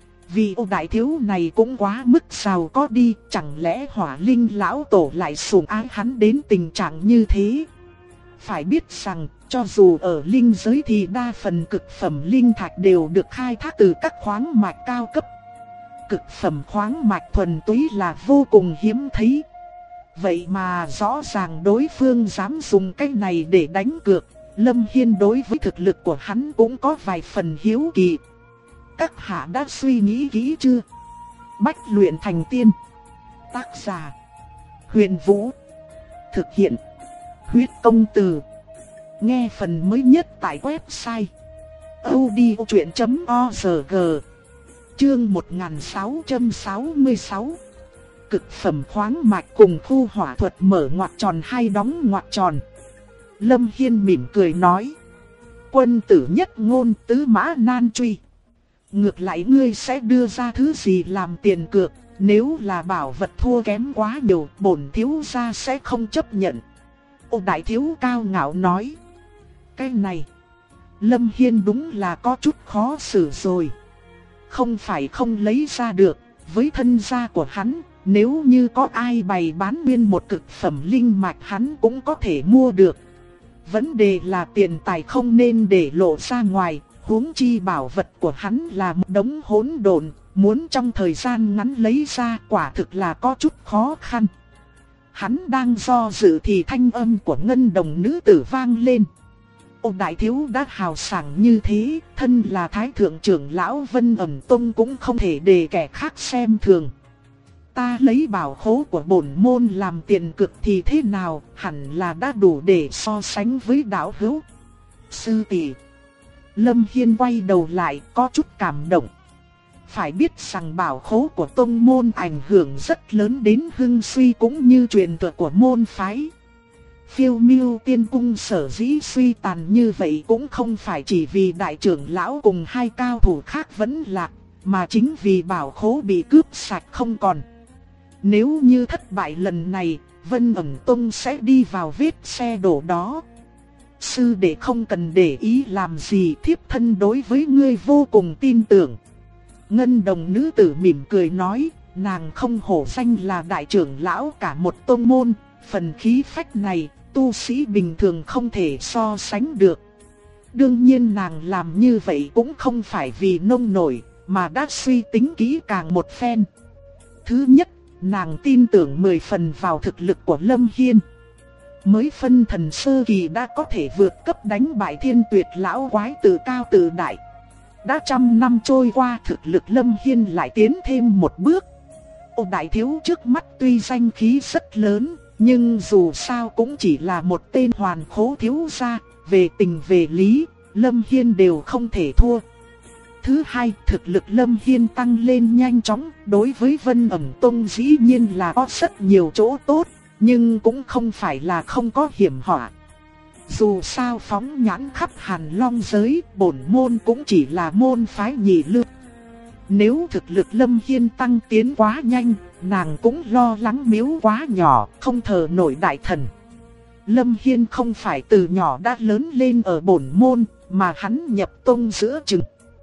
Vì Ô Đại Thiếu này cũng quá mức giàu có đi, chẳng lẽ Hỏa Linh lão tổ lại sủng ái hắn đến tình trạng như thế? Phải biết rằng, cho dù ở linh giới thì đa phần cực phẩm linh thạch đều được khai thác từ các khoáng mạch cao cấp. Cực phẩm khoáng mạch thuần túy là vô cùng hiếm thấy. Vậy mà rõ ràng đối phương dám dùng cái này để đánh cược. Lâm Hiên đối với thực lực của hắn cũng có vài phần hiếu kỳ. Các hạ đã suy nghĩ kỹ chưa? Bách luyện thành tiên. Tác giả: Huyền Vũ. Thực hiện: Huyết Công Từ. Nghe phần mới nhất tại website audiochuyện.org. Chương 1666. Cực phẩm khoáng mạch cùng khu hỏa thuật mở ngoặc tròn hay đóng ngoặc tròn. Lâm Hiên mỉm cười nói: quân tử nhất ngôn, tứ mã nan truy. Ngược lại ngươi sẽ đưa ra thứ gì làm tiền cược? Nếu là bảo vật thua kém quá nhiều, bổn thiếu gia sẽ không chấp nhận. Ô Đại Thiếu cao ngạo nói: cái này, Lâm Hiên đúng là có chút khó xử rồi. Không phải không lấy ra được, với thân gia của hắn, nếu như có ai bày bán nguyên một cực phẩm linh mạch hắn cũng có thể mua được. Vấn đề là tiền tài không nên để lộ ra ngoài, huống chi bảo vật của hắn là một đống hỗn độn, muốn trong thời gian ngắn lấy ra quả thực là có chút khó khăn. Hắn đang do dự thì thanh âm của ngân đồng nữ tử vang lên. Ô Đại Thiếu đã hào sảng như thế, thân là Thái Thượng trưởng lão Vân Ẩm Tông cũng không thể để kẻ khác xem thường. Ta lấy bảo khố của bổn môn làm tiền cực thì thế nào, hẳn là đã đủ để so sánh với đạo hữu. Sư tỷ. Lâm Hiên quay đầu lại có chút cảm động. Phải biết rằng bảo khố của tông môn ảnh hưởng rất lớn đến hưng suy cũng như truyền thừa của môn phái. Phiêu Miêu Tiên Cung sở dĩ suy tàn như vậy cũng không phải chỉ vì đại trưởng lão cùng hai cao thủ khác vẫn lạc, mà chính vì bảo khố bị cướp sạch không còn. Nếu như thất bại lần này, Vân Ẩm Tông sẽ đi vào vết xe đổ đó. Sư đệ không cần để ý làm gì, thiếp thân đối với ngươi vô cùng tin tưởng. Ngân đồng nữ tử mỉm cười nói, nàng không hổ danh là đại trưởng lão cả một tông môn, phần khí phách này, tu sĩ bình thường không thể so sánh được. Đương nhiên nàng làm như vậy cũng không phải vì nông nổi, mà đã suy tính kỹ càng một phen. Thứ nhất, nàng tin tưởng 10 phần vào thực lực của Lâm Hiên. Mới phân thần sơ kỳ đã có thể vượt cấp đánh bại Thiên Tuyệt lão quái tự cao tự đại. Đã trăm năm trôi qua, thực lực Lâm Hiên lại tiến thêm một bước. Ô Đại Thiếu trước mắt tuy danh khí rất lớn, nhưng dù sao cũng chỉ là một tên hoàn khố thiếu gia, về tình về lý, Lâm Hiên đều không thể thua. Thứ hai, thực lực Lâm Hiên tăng lên nhanh chóng, đối với Vân Ẩn Tông dĩ nhiên là có rất nhiều chỗ tốt, nhưng cũng không phải là không có hiểm họa. Dù sao phóng nhãn khắp Hàn Long giới, bổn môn cũng chỉ là môn phái nhị lưu. Nếu thực lực Lâm Hiên tăng tiến quá nhanh, nàng cũng lo lắng miếu quá nhỏ, không thờ nổi đại thần. Lâm Hiên không phải từ nhỏ đã lớn lên ở bổn môn, mà hắn nhập tông giữa chừng.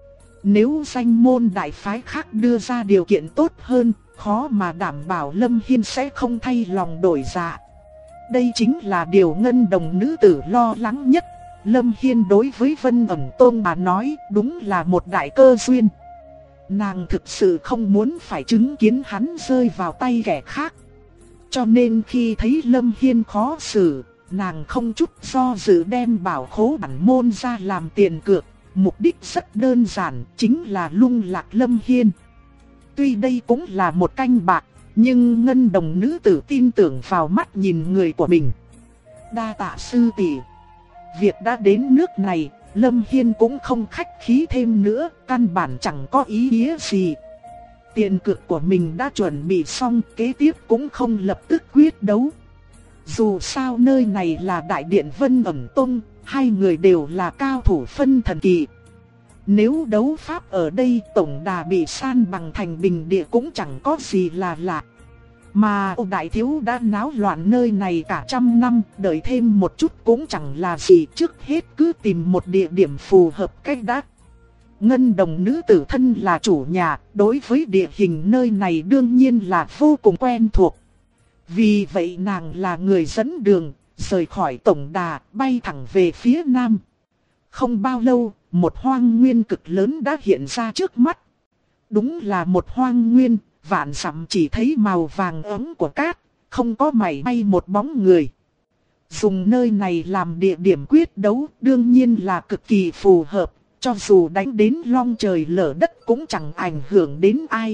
Nếu danh môn đại phái khác đưa ra điều kiện tốt hơn, khó mà đảm bảo Lâm Hiên sẽ không thay lòng đổi dạ. Đây chính là điều Ngân Đồng nữ tử lo lắng nhất. Lâm Hiên đối với Vân Ẩn Tôn mà nói đúng là một đại cơ duyên. Nàng thực sự không muốn phải chứng kiến hắn rơi vào tay kẻ khác. Cho nên khi thấy Lâm Hiên khó xử, nàng không chút do dự đem bảo khố bản môn ra làm tiền cược. Mục đích rất đơn giản, chính là lung lạc Lâm Hiên. Tuy đây cũng là một canh bạc, nhưng Ngân Đồng nữ tử tin tưởng vào mắt nhìn người của mình. Đa tạ sư tỷ. Việc đã đến nước này, Lâm Hiên cũng không khách khí thêm nữa, căn bản chẳng có ý nghĩa gì. Tiền cược của mình đã chuẩn bị xong, kế tiếp cũng không lập tức quyết đấu. Dù sao nơi này là đại điện Vân Ẩn Tông, hai người đều là cao thủ phân thần kỳ. Nếu đấu pháp ở đây tổng đà bị san bằng thành bình địa cũng chẳng có gì là lạ. Mà Ô Đại Thiếu đã náo loạn nơi này cả trăm năm, đợi thêm một chút cũng chẳng là gì, trước hết cứ tìm một địa điểm phù hợp cách đã. Ngân Đồng nữ tử thân là chủ nhà, đối với địa hình nơi này đương nhiên là vô cùng quen thuộc. Vì vậy nàng là người dẫn đường, rời khỏi tổng đà, bay thẳng về phía nam. Không bao lâu, một hoang nguyên cực lớn đã hiện ra trước mắt. Đúng là một hoang nguyên, vạn dặm chỉ thấy màu vàng ấm của cát, không có mảy may một bóng người. Dùng nơi này làm địa điểm quyết đấu đương nhiên là cực kỳ phù hợp, cho dù đánh đến long trời lở đất cũng chẳng ảnh hưởng đến ai.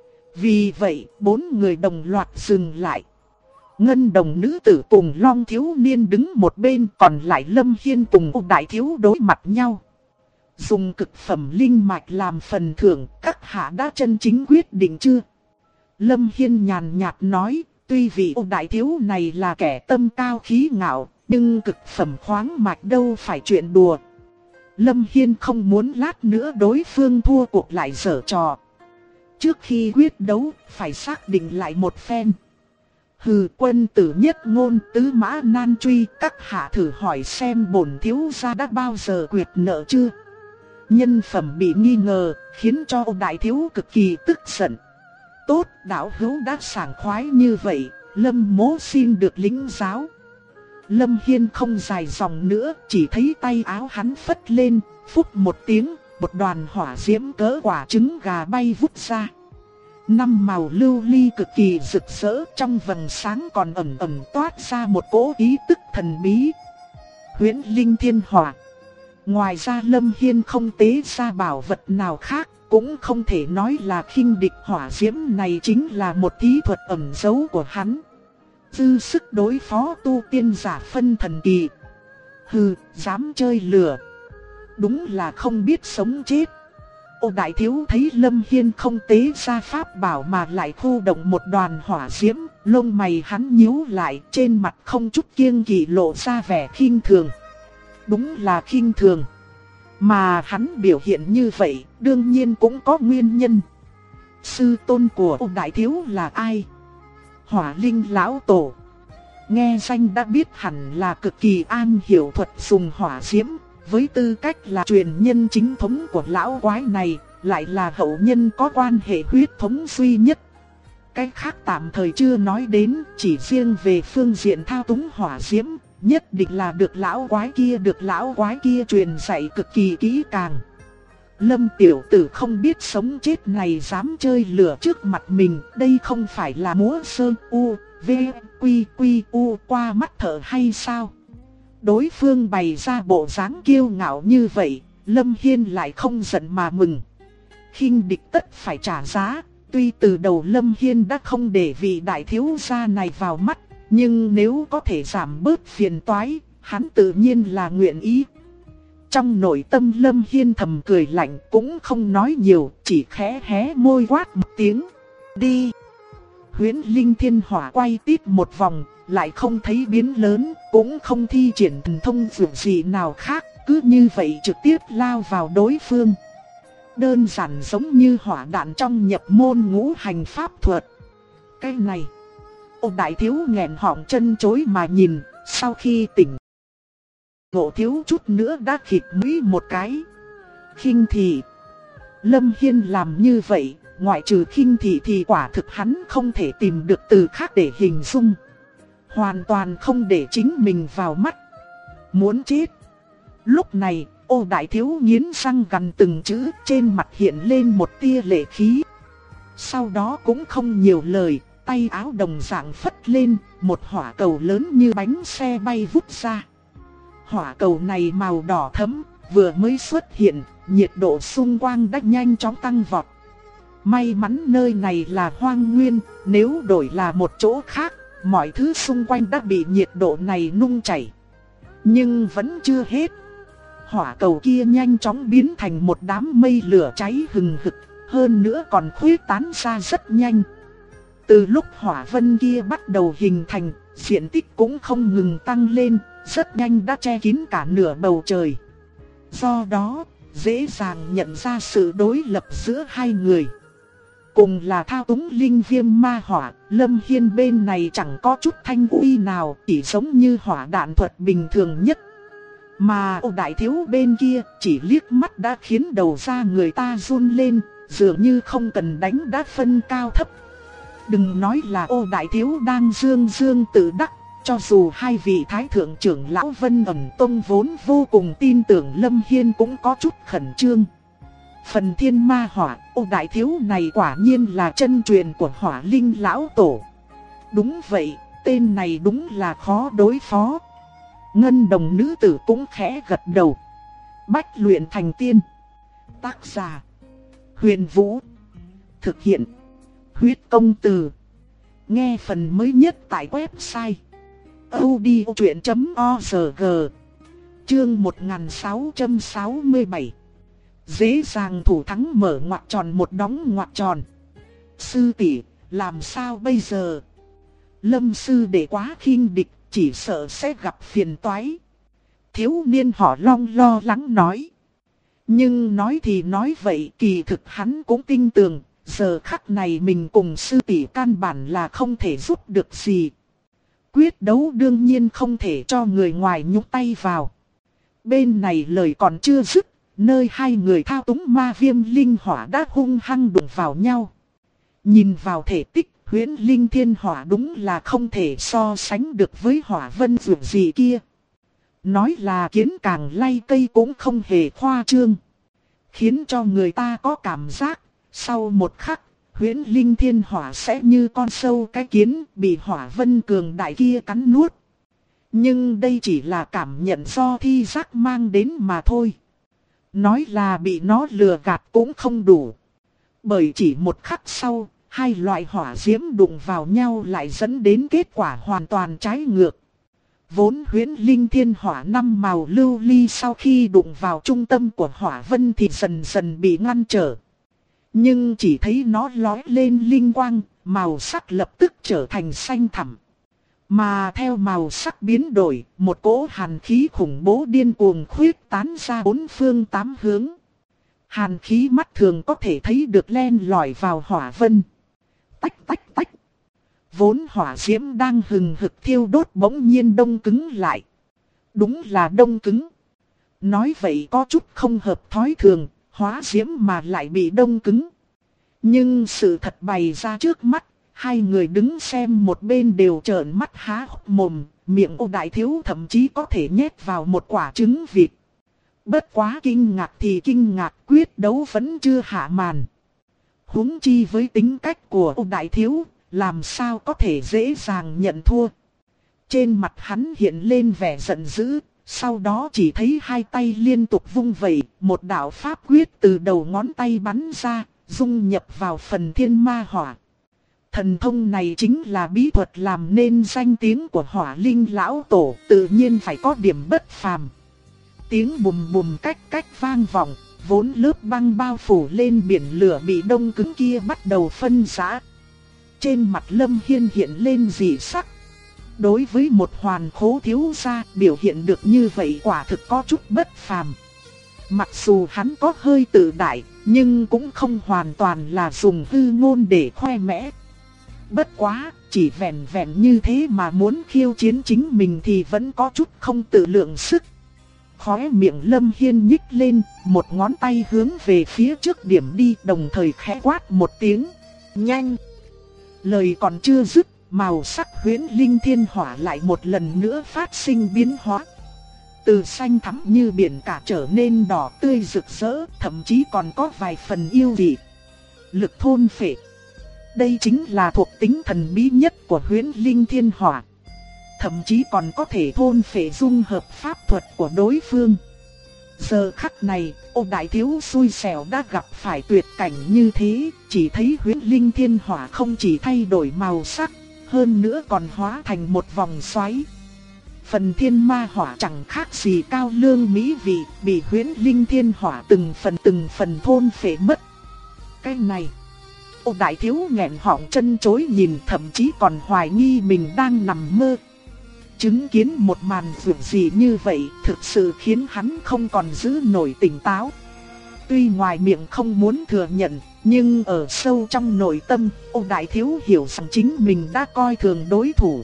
Vì vậy, bốn người đồng loạt dừng lại. Ngân Đồng nữ tử cùng Long thiếu niên đứng một bên, còn lại Lâm Hiên cùng Ô Đại Thiếu đối mặt nhau. Dùng cực phẩm linh mạch làm phần thưởng, các hạ đã chân chính quyết định chưa? Lâm Hiên nhàn nhạt nói, tuy vị Ô Đại Thiếu này là kẻ tâm cao khí ngạo, nhưng cực phẩm khoáng mạch đâu phải chuyện đùa. Lâm Hiên không muốn lát nữa đối phương thua cuộc lại giở trò. Trước khi quyết đấu, phải xác định lại một phen. Hừ, quân tử nhất ngôn tứ mã nan truy, các hạ thử hỏi xem bổn thiếu gia đã bao giờ quyệt nợ chưa? Nhân phẩm bị nghi ngờ, khiến cho Ô Đại Thiếu cực kỳ tức giận. Tốt, đạo hữu đã sảng khoái như vậy, Lâm mỗ xin được lĩnh giáo. Lâm Hiên không dài dòng nữa, chỉ thấy tay áo hắn phất lên, phúc một tiếng, một đoàn hỏa diễm cỡ quả trứng gà bay vút ra. Năm màu lưu ly cực kỳ rực rỡ, trong vầng sáng còn ẩn ẩn toát ra một cỗ ý tức thần bí. Huyễn Linh Thiên Hỏa. Ngoài ra Lâm Hiên không tế ra bảo vật nào khác, cũng không thể nói là khinh địch. Hỏa diễm này chính là một thí thuật ẩn giấu của hắn, dư sức đối phó tu tiên giả phân thần kỳ. Hừ, dám chơi lửa, đúng là không biết sống chết. Ô Đại Thiếu thấy Lâm Hiên không tế ra pháp bảo mà lại khu động một đoàn hỏa diễm, lông mày hắn nhíu lại, trên mặt không chút kiêng kỵ lộ ra vẻ khinh thường. Đúng là khinh thường. Mà hắn biểu hiện như vậy, đương nhiên cũng có nguyên nhân. Sư tôn của Ô Đại Thiếu là ai? Hỏa Linh Lão Tổ. Nghe danh đã biết hẳn là cực kỳ an hiểu thuật dùng hỏa diễm. Với tư cách là truyền nhân chính thống của lão quái này, lại là hậu nhân có quan hệ huyết thống duy nhất. Cái khác tạm thời chưa nói đến, chỉ riêng về phương diện thao túng hỏa diễm, nhất định là được lão quái kia truyền dạy cực kỳ kỹ càng. Lâm tiểu tử không biết sống chết này dám chơi lửa trước mặt mình, đây không phải là múa sơn u, v, quy quy u qua mắt thợ hay sao? Đối phương bày ra bộ dáng kiêu ngạo như vậy, Lâm Hiên lại không giận mà mừng. Khinh địch tất phải trả giá, tuy từ đầu Lâm Hiên đã không để vị đại thiếu gia này vào mắt, nhưng nếu có thể giảm bớt phiền toái, hắn tự nhiên là nguyện ý. Trong nội tâm Lâm Hiên thầm cười lạnh, cũng không nói nhiều, chỉ khẽ hé môi quát một tiếng. Đi! Huyễn Linh Thiên Hỏa quay tít một vòng, lại không thấy biến lớn, cũng không thi triển thần thông dường gì nào khác, cứ như vậy trực tiếp lao vào đối phương. Đơn giản giống như hỏa đạn trong nhập môn ngũ hành pháp thuật. Cái này, Ô Đại Thiếu nghẹn họng chân chối mà nhìn, sau khi tỉnh ngộ thiếu chút nữa đã khịt mũi một cái. Khinh thị. Lâm Hiên làm như vậy, ngoại trừ khinh thị thì quả thực hắn không thể tìm được từ khác để hình dung. Hoàn toàn không để chính mình vào mắt. Muốn chết. Lúc này, Ô Đại Thiếu nghiến răng gằn từng chữ, trên mặt hiện lên một tia lệ khí. Sau đó cũng không nhiều lời, tay áo đồng dạng phất lên, một hỏa cầu lớn như bánh xe bay vút ra. Hỏa cầu này màu đỏ thẫm, vừa mới xuất hiện, nhiệt độ xung quanh đã nhanh chóng tăng vọt. May mắn nơi này là hoang nguyên, nếu đổi là một chỗ khác, mọi thứ xung quanh đã bị nhiệt độ này nung chảy. Nhưng vẫn chưa hết. Hỏa cầu kia nhanh chóng biến thành một đám mây lửa cháy hừng hực, hơn nữa còn khuếch tán ra rất nhanh. Từ lúc hỏa vân kia bắt đầu hình thành, diện tích cũng không ngừng tăng lên, rất nhanh đã che kín cả nửa bầu trời. Do đó, dễ dàng nhận ra sự đối lập giữa hai người. Cùng là thao túng linh viêm ma hỏa, Lâm Hiên bên này chẳng có chút thanh uy nào, chỉ giống như hỏa đạn thuật bình thường nhất. Mà Ô Đại Thiếu bên kia chỉ liếc mắt đã khiến đầu da người ta run lên, dường như không cần đánh đã phân cao thấp. Đừng nói là Ô Đại Thiếu đang dương dương tự đắc, cho dù hai vị thái thượng trưởng lão Vân Ẩn Tông vốn vô cùng tin tưởng Lâm Hiên cũng có chút khẩn trương. Phần thiên ma hỏa, Ô Đại Thiếu này quả nhiên là chân truyền của Hỏa Linh lão tổ. Đúng vậy, tên này đúng là khó đối phó. Ngân Đồng nữ tử cũng khẽ gật đầu. Bách luyện thành tiên. Tác giả: Huyền Vũ. Thực hiện: Huyết Công Từ. Nghe phần mới nhất tại website audiochuyện.org. Chương 1667. Dễ dàng thủ thắng mở ngoặc tròn một đóng ngoặc tròn. Sư tỷ, làm sao bây giờ? Lâm sư đệ quá khinh địch, chỉ sợ sẽ gặp phiền toái. Thiếu niên họ Long lo lắng nói. Nhưng nói thì nói vậy, kỳ thực hắn cũng tin tưởng, giờ khắc này mình cùng sư tỷ căn bản là không thể giúp được gì. Quyết đấu đương nhiên không thể cho người ngoài nhúc tay vào. Bên này lời còn chưa dứt, nơi hai người thao túng ma viêm linh hỏa đã hung hăng đụng vào nhau. Nhìn vào thể tích, Huyễn Linh Thiên Hỏa đúng là không thể so sánh được với hỏa vân dường gì kia. Nói là kiến càng lay cây cũng không hề khoa trương. Khiến cho người ta có cảm giác, sau một khắc, Huyễn Linh Thiên Hỏa sẽ như con sâu cái kiến bị hỏa vân cường đại kia cắn nuốt. Nhưng đây chỉ là cảm nhận do thi giác mang đến mà thôi. Nói là bị nó lừa gạt cũng không đủ. Bởi chỉ một khắc sau, hai loại hỏa diễm đụng vào nhau lại dẫn đến kết quả hoàn toàn trái ngược. Vốn Huyễn Linh Thiên Hỏa năm màu lưu ly sau khi đụng vào trung tâm của hỏa vân thì dần dần bị ngăn trở. Nhưng chỉ thấy nó lóe lên linh quang, màu sắc lập tức trở thành xanh thẳm. Mà theo màu sắc biến đổi, một cỗ hàn khí khủng bố điên cuồng khuếch tán ra bốn phương tám hướng. Hàn khí mắt thường có thể thấy được len lỏi vào hỏa vân. Tách tách tách. Vốn hỏa diễm đang hừng hực thiêu đốt bỗng nhiên đông cứng lại. Đúng là đông cứng. Nói vậy có chút không hợp thói thường, hóa diễm mà lại bị đông cứng. Nhưng sự thật bày ra trước mắt, hai người đứng xem một bên đều trợn mắt há hốc mồm, miệng Ô Đại Thiếu thậm chí có thể nhét vào một quả trứng vịt. Bất quá kinh ngạc thì kinh ngạc, quyết đấu vẫn chưa hạ màn. Huống chi với tính cách của Ô Đại Thiếu, làm sao có thể dễ dàng nhận thua. Trên mặt hắn hiện lên vẻ giận dữ, sau đó chỉ thấy hai tay liên tục vung vẩy, một đạo pháp quyết từ đầu ngón tay bắn ra, dung nhập vào phần thiên ma hỏa. Thần thông này chính là bí thuật làm nên danh tiếng của Hỏa Linh lão tổ, tự nhiên phải có điểm bất phàm. tiếng bùm bùm cách cách vang vọng, vốn lớp băng bao phủ lên biển lửa bị đông cứng kia bắt đầu phân rã. Trên mặt Lâm Hiên hiện lên dị sắc. Đối với một hoàn khố thiếu gia, biểu hiện được như vậy quả thực có chút bất phàm. Mặc dù hắn có hơi tự đại, nhưng cũng không hoàn toàn là dùng hư ngôn để khoe mẽ. Bất quá, chỉ vẹn vẹn như thế mà muốn khiêu chiến chính mình thì vẫn có chút không tự lượng sức. Khóe miệng Lâm Hiên nhích lên, một ngón tay hướng về phía trước điểm đi, đồng thời khẽ quát một tiếng, nhanh. Lời còn chưa dứt, màu sắc huyễn linh thiên hỏa lại một lần nữa phát sinh biến hóa. Từ xanh thẳm như biển cả trở nên đỏ tươi rực rỡ, thậm chí còn có vài phần yêu dị. Lực thôn phệ. Đây chính là thuộc tính thần bí nhất của huyễn linh thiên hỏa. Thậm chí còn có thể thôn phệ dung hợp pháp thuật của đối phương. Giờ khắc này, Ô đại thiếu xui xẻo đã gặp phải tuyệt cảnh như thế, chỉ thấy huyễn linh thiên hỏa không chỉ thay đổi màu sắc, hơn nữa còn hóa thành một vòng xoáy. Phần thiên ma hỏa chẳng khác gì cao lương mỹ vị, bị huyễn linh thiên hỏa từng phần thôn phệ mất. Cái này, Ô đại thiếu nghẹn họng chân chối nhìn, thậm chí còn hoài nghi mình đang nằm mơ. Chứng kiến một màn vượt dị như vậy thực sự khiến hắn không còn giữ nổi tỉnh táo. Tuy ngoài miệng không muốn thừa nhận, nhưng ở sâu trong nội tâm, Ô đại thiếu hiểu rằng chính mình đã coi thường đối thủ.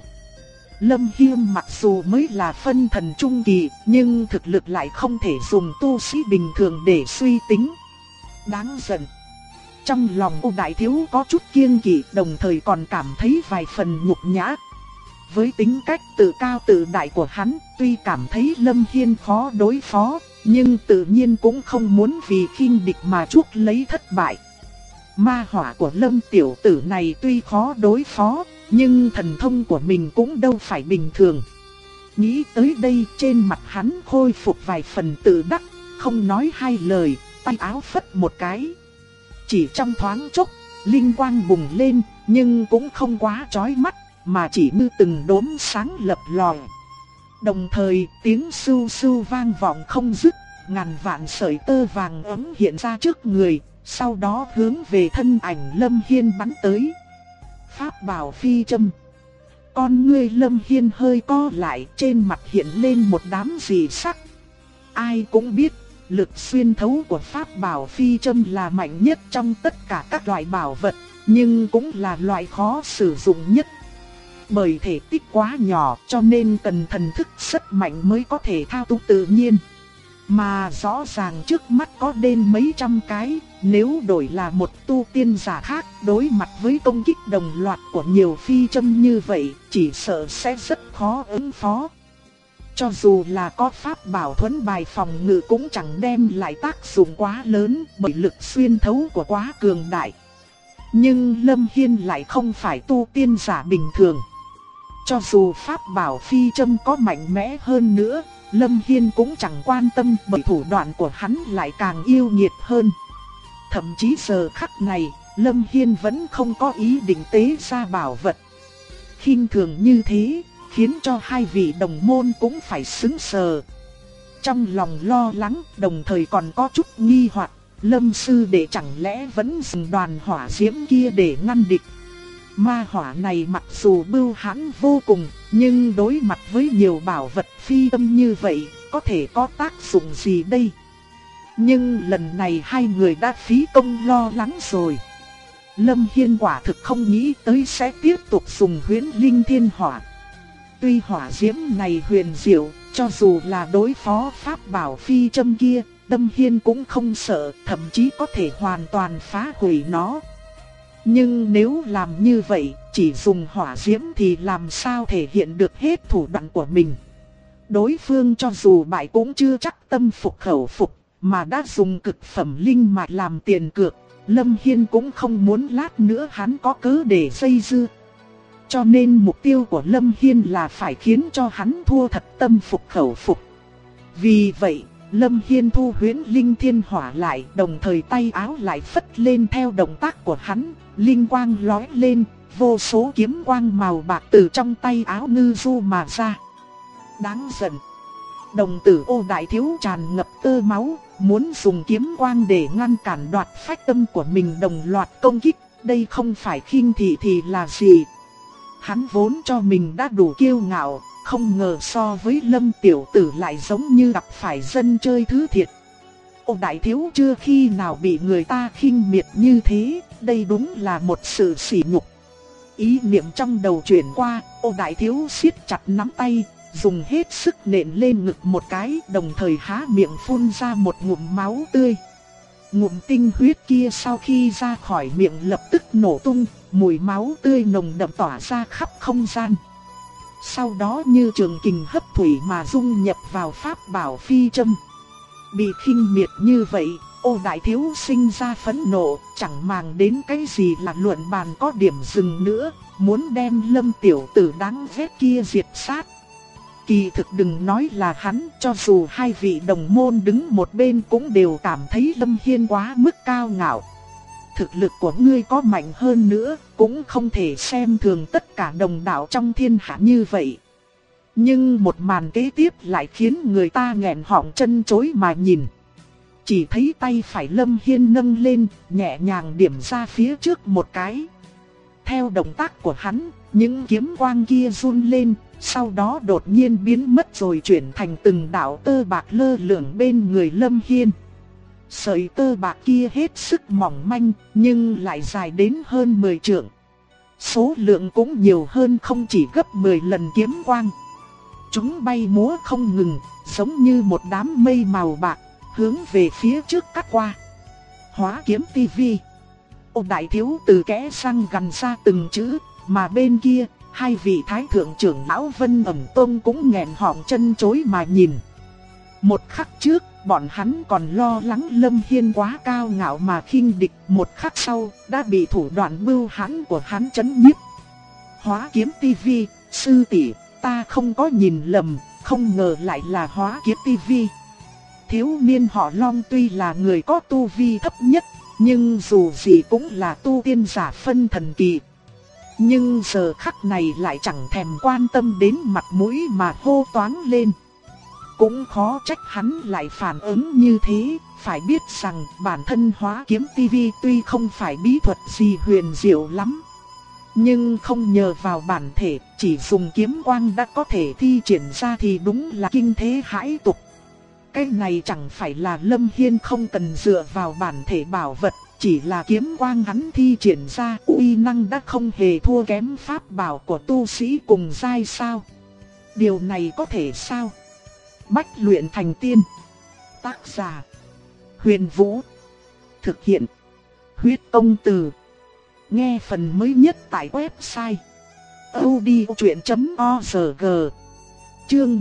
Lâm Hiên mặc dù mới là phân thần trung kỳ, nhưng thực lực lại không thể dùng tu sĩ bình thường để suy tính. Đáng giận. Trong lòng Ô đại thiếu có chút kiêng kỵ, đồng thời còn cảm thấy vài phần nhục nhã. Với tính cách tự cao tự đại của hắn, tuy cảm thấy Lâm Hiên khó đối phó, nhưng tự nhiên cũng không muốn vì khinh địch mà chuốc lấy thất bại. Ma hỏa của Lâm tiểu tử này tuy khó đối phó, nhưng thần thông của mình cũng đâu phải bình thường. Nghĩ tới đây, trên mặt hắn khôi phục vài phần tự đắc, không nói hai lời, tay áo phất một cái. Chỉ trong thoáng chốc, linh quang bùng lên, nhưng cũng không quá chói mắt, mà chỉ như từng đốm sáng lập lòe. Đồng thời, tiếng sưu sưu vang vọng không dứt, ngàn vạn sợi tơ vàng ấm hiện ra trước người, sau đó hướng về thân ảnh Lâm Hiên bắn tới. Pháp bảo phi châm. Con ngươi Lâm Hiên hơi co lại, trên mặt hiện lên một đám dị sắc. Ai cũng biết, lực xuyên thấu của pháp bảo phi châm là mạnh nhất trong tất cả các loại bảo vật, nhưng cũng là loại khó sử dụng nhất. Bởi thể tích quá nhỏ cho nên cần thần thức rất mạnh mới có thể thao túng tự nhiên. Mà rõ ràng trước mắt có đến mấy trăm cái, nếu đổi là một tu tiên giả khác đối mặt với công kích đồng loạt của nhiều phi châm như vậy, chỉ sợ sẽ rất khó ứng phó. Cho dù là có pháp bảo thuẫn bài phòng ngự cũng chẳng đem lại tác dụng quá lớn, bởi lực xuyên thấu của quá cường đại. Nhưng Lâm Hiên lại không phải tu tiên giả bình thường. Cho dù pháp bảo phi châm có mạnh mẽ hơn nữa, Lâm Hiên cũng chẳng quan tâm, bởi thủ đoạn của hắn lại càng yêu nghiệt hơn. Thậm chí giờ khắc này, Lâm Hiên vẫn không có ý định tế ra bảo vật. Khinh thường như thế, khiến cho hai vị đồng môn cũng phải sững sờ. Trong lòng lo lắng, đồng thời còn có chút nghi hoặc, Lâm sư đệ chẳng lẽ vẫn dùng đoàn hỏa diễm kia để ngăn địch. Ma hỏa này mặc dù bưu hãn vô cùng, nhưng đối mặt với nhiều bảo vật phi âm như vậy, có thể có tác dụng gì đây? Nhưng lần này hai người đã phí công lo lắng rồi. Lâm Hiên quả thực không nghĩ tới sẽ tiếp tục dùng huyễn linh thiên hỏa. Tuy hỏa diễm này huyền diệu, cho dù là đối phó pháp bảo phi châm kia, Lâm Hiên cũng không sợ, thậm chí có thể hoàn toàn phá hủy nó. Nhưng nếu làm như vậy, chỉ dùng hỏa diễm thì làm sao thể hiện được hết thủ đoạn của mình. Đối phương cho dù bại cũng chưa chắc tâm phục khẩu phục, mà đã dùng cực phẩm linh mạch làm tiền cược. Lâm Hiên cũng không muốn lát nữa hắn có cớ để dây dưa. Cho nên mục tiêu của Lâm Hiên là phải khiến cho hắn thua thật tâm phục khẩu phục. Vì vậy, Lâm Hiên thu huyễn linh thiên hỏa lại, đồng thời tay áo lại phất lên theo động tác của hắn, linh quang lóe lên, vô số kiếm quang màu bạc từ trong tay áo ngư du mà ra. Đáng giận. Đồng tử Ô Đại Thiếu tràn ngập tơ máu, muốn dùng kiếm quang để ngăn cản đoạt phách tâm của mình đồng loạt công kích. Đây không phải khinh thị thì là gì? Hắn vốn cho mình đã đủ kiêu ngạo, không ngờ so với Lâm tiểu tử lại giống như gặp phải dân chơi thứ thiệt. Ô Đại Thiếu chưa khi nào bị người ta khinh miệt như thế, đây đúng là một sự sỉ nhục. Ý niệm trong đầu chuyển qua, Ô Đại Thiếu siết chặt nắm tay, dùng hết sức nện lên ngực một cái, đồng thời há miệng phun ra một ngụm máu tươi. Ngụm tinh huyết kia sau khi ra khỏi miệng lập tức nổ tung, mùi máu tươi nồng đậm tỏa ra khắp không gian. Sau đó như trường kình hấp thủy mà dung nhập vào pháp bảo phi châm. Bị khinh miệt như vậy, Ô Đại Thiếu sinh ra phẫn nộ, chẳng màng đến cái gì là luận bàn có điểm dừng nữa, muốn đem Lâm tiểu tử đáng ghét kia diệt sát. Kỳ thực đừng nói là hắn, cho dù hai vị đồng môn đứng một bên cũng đều cảm thấy Lâm Hiên quá mức cao ngạo. Thực lực của ngươi có mạnh hơn nữa, cũng không thể xem thường tất cả đồng đạo trong thiên hạ như vậy. Nhưng một màn kế tiếp lại khiến người ta nghẹn họng chân chối mà nhìn. Chỉ thấy tay phải Lâm Hiên nâng lên, nhẹ nhàng điểm ra phía trước một cái. Theo động tác của hắn, những kiếm quang kia run lên, sau đó đột nhiên biến mất rồi chuyển thành từng đạo tơ bạc lơ lửng bên người Lâm Hiên. Sợi tơ bạc kia hết sức mỏng manh, nhưng lại dài đến hơn 10 trượng. Số lượng cũng nhiều hơn không chỉ gấp 10 lần kiếm quang. Chúng bay múa không ngừng, giống như một đám mây màu bạc, hướng về phía trước cắt qua. Hóa kiếm tivi. Ô Đại Thiếu từ kẽ răng gằn ra từng chữ, mà bên kia, hai vị thái thượng trưởng lão Vân Ẩm Tông cũng nghẹn họng chân chối mà nhìn. Một khắc trước, bọn hắn còn lo lắng Lâm Hiên quá cao ngạo mà khinh địch, một khắc sau, đã bị thủ đoạn bưu hãn của hắn chấn nhiếp. Hóa kiếm tivi, sư tỷ, ta không có nhìn lầm, không ngờ lại là hóa kiếm tivi. Thiếu niên họ Long tuy là người có tu vi thấp nhất, nhưng dù gì cũng là tu tiên giả phân thần kỳ. Nhưng giờ khắc này lại chẳng thèm quan tâm đến mặt mũi mà hô toáng lên. Cũng khó trách hắn lại phản ứng như thế, phải biết rằng bản thân hóa kiếm tivi tuy không phải bí thuật gì huyền diệu lắm, nhưng không nhờ vào bản thể, chỉ dùng kiếm quang đã có thể thi triển ra thì đúng là kinh thế hãi tục. Cái này chẳng phải là Lâm Hiên không cần dựa vào bản thể bảo vật, chỉ là kiếm quang hắn thi triển ra uy năng đã không hề thua kém pháp bảo của tu sĩ cùng giai sao. Điều này có thể sao? Bách luyện thành tiên. Tác giả Huyền Vũ. Thực hiện Huyết Công Từ. Nghe phần mới nhất tại website audiochuyện.org. Chương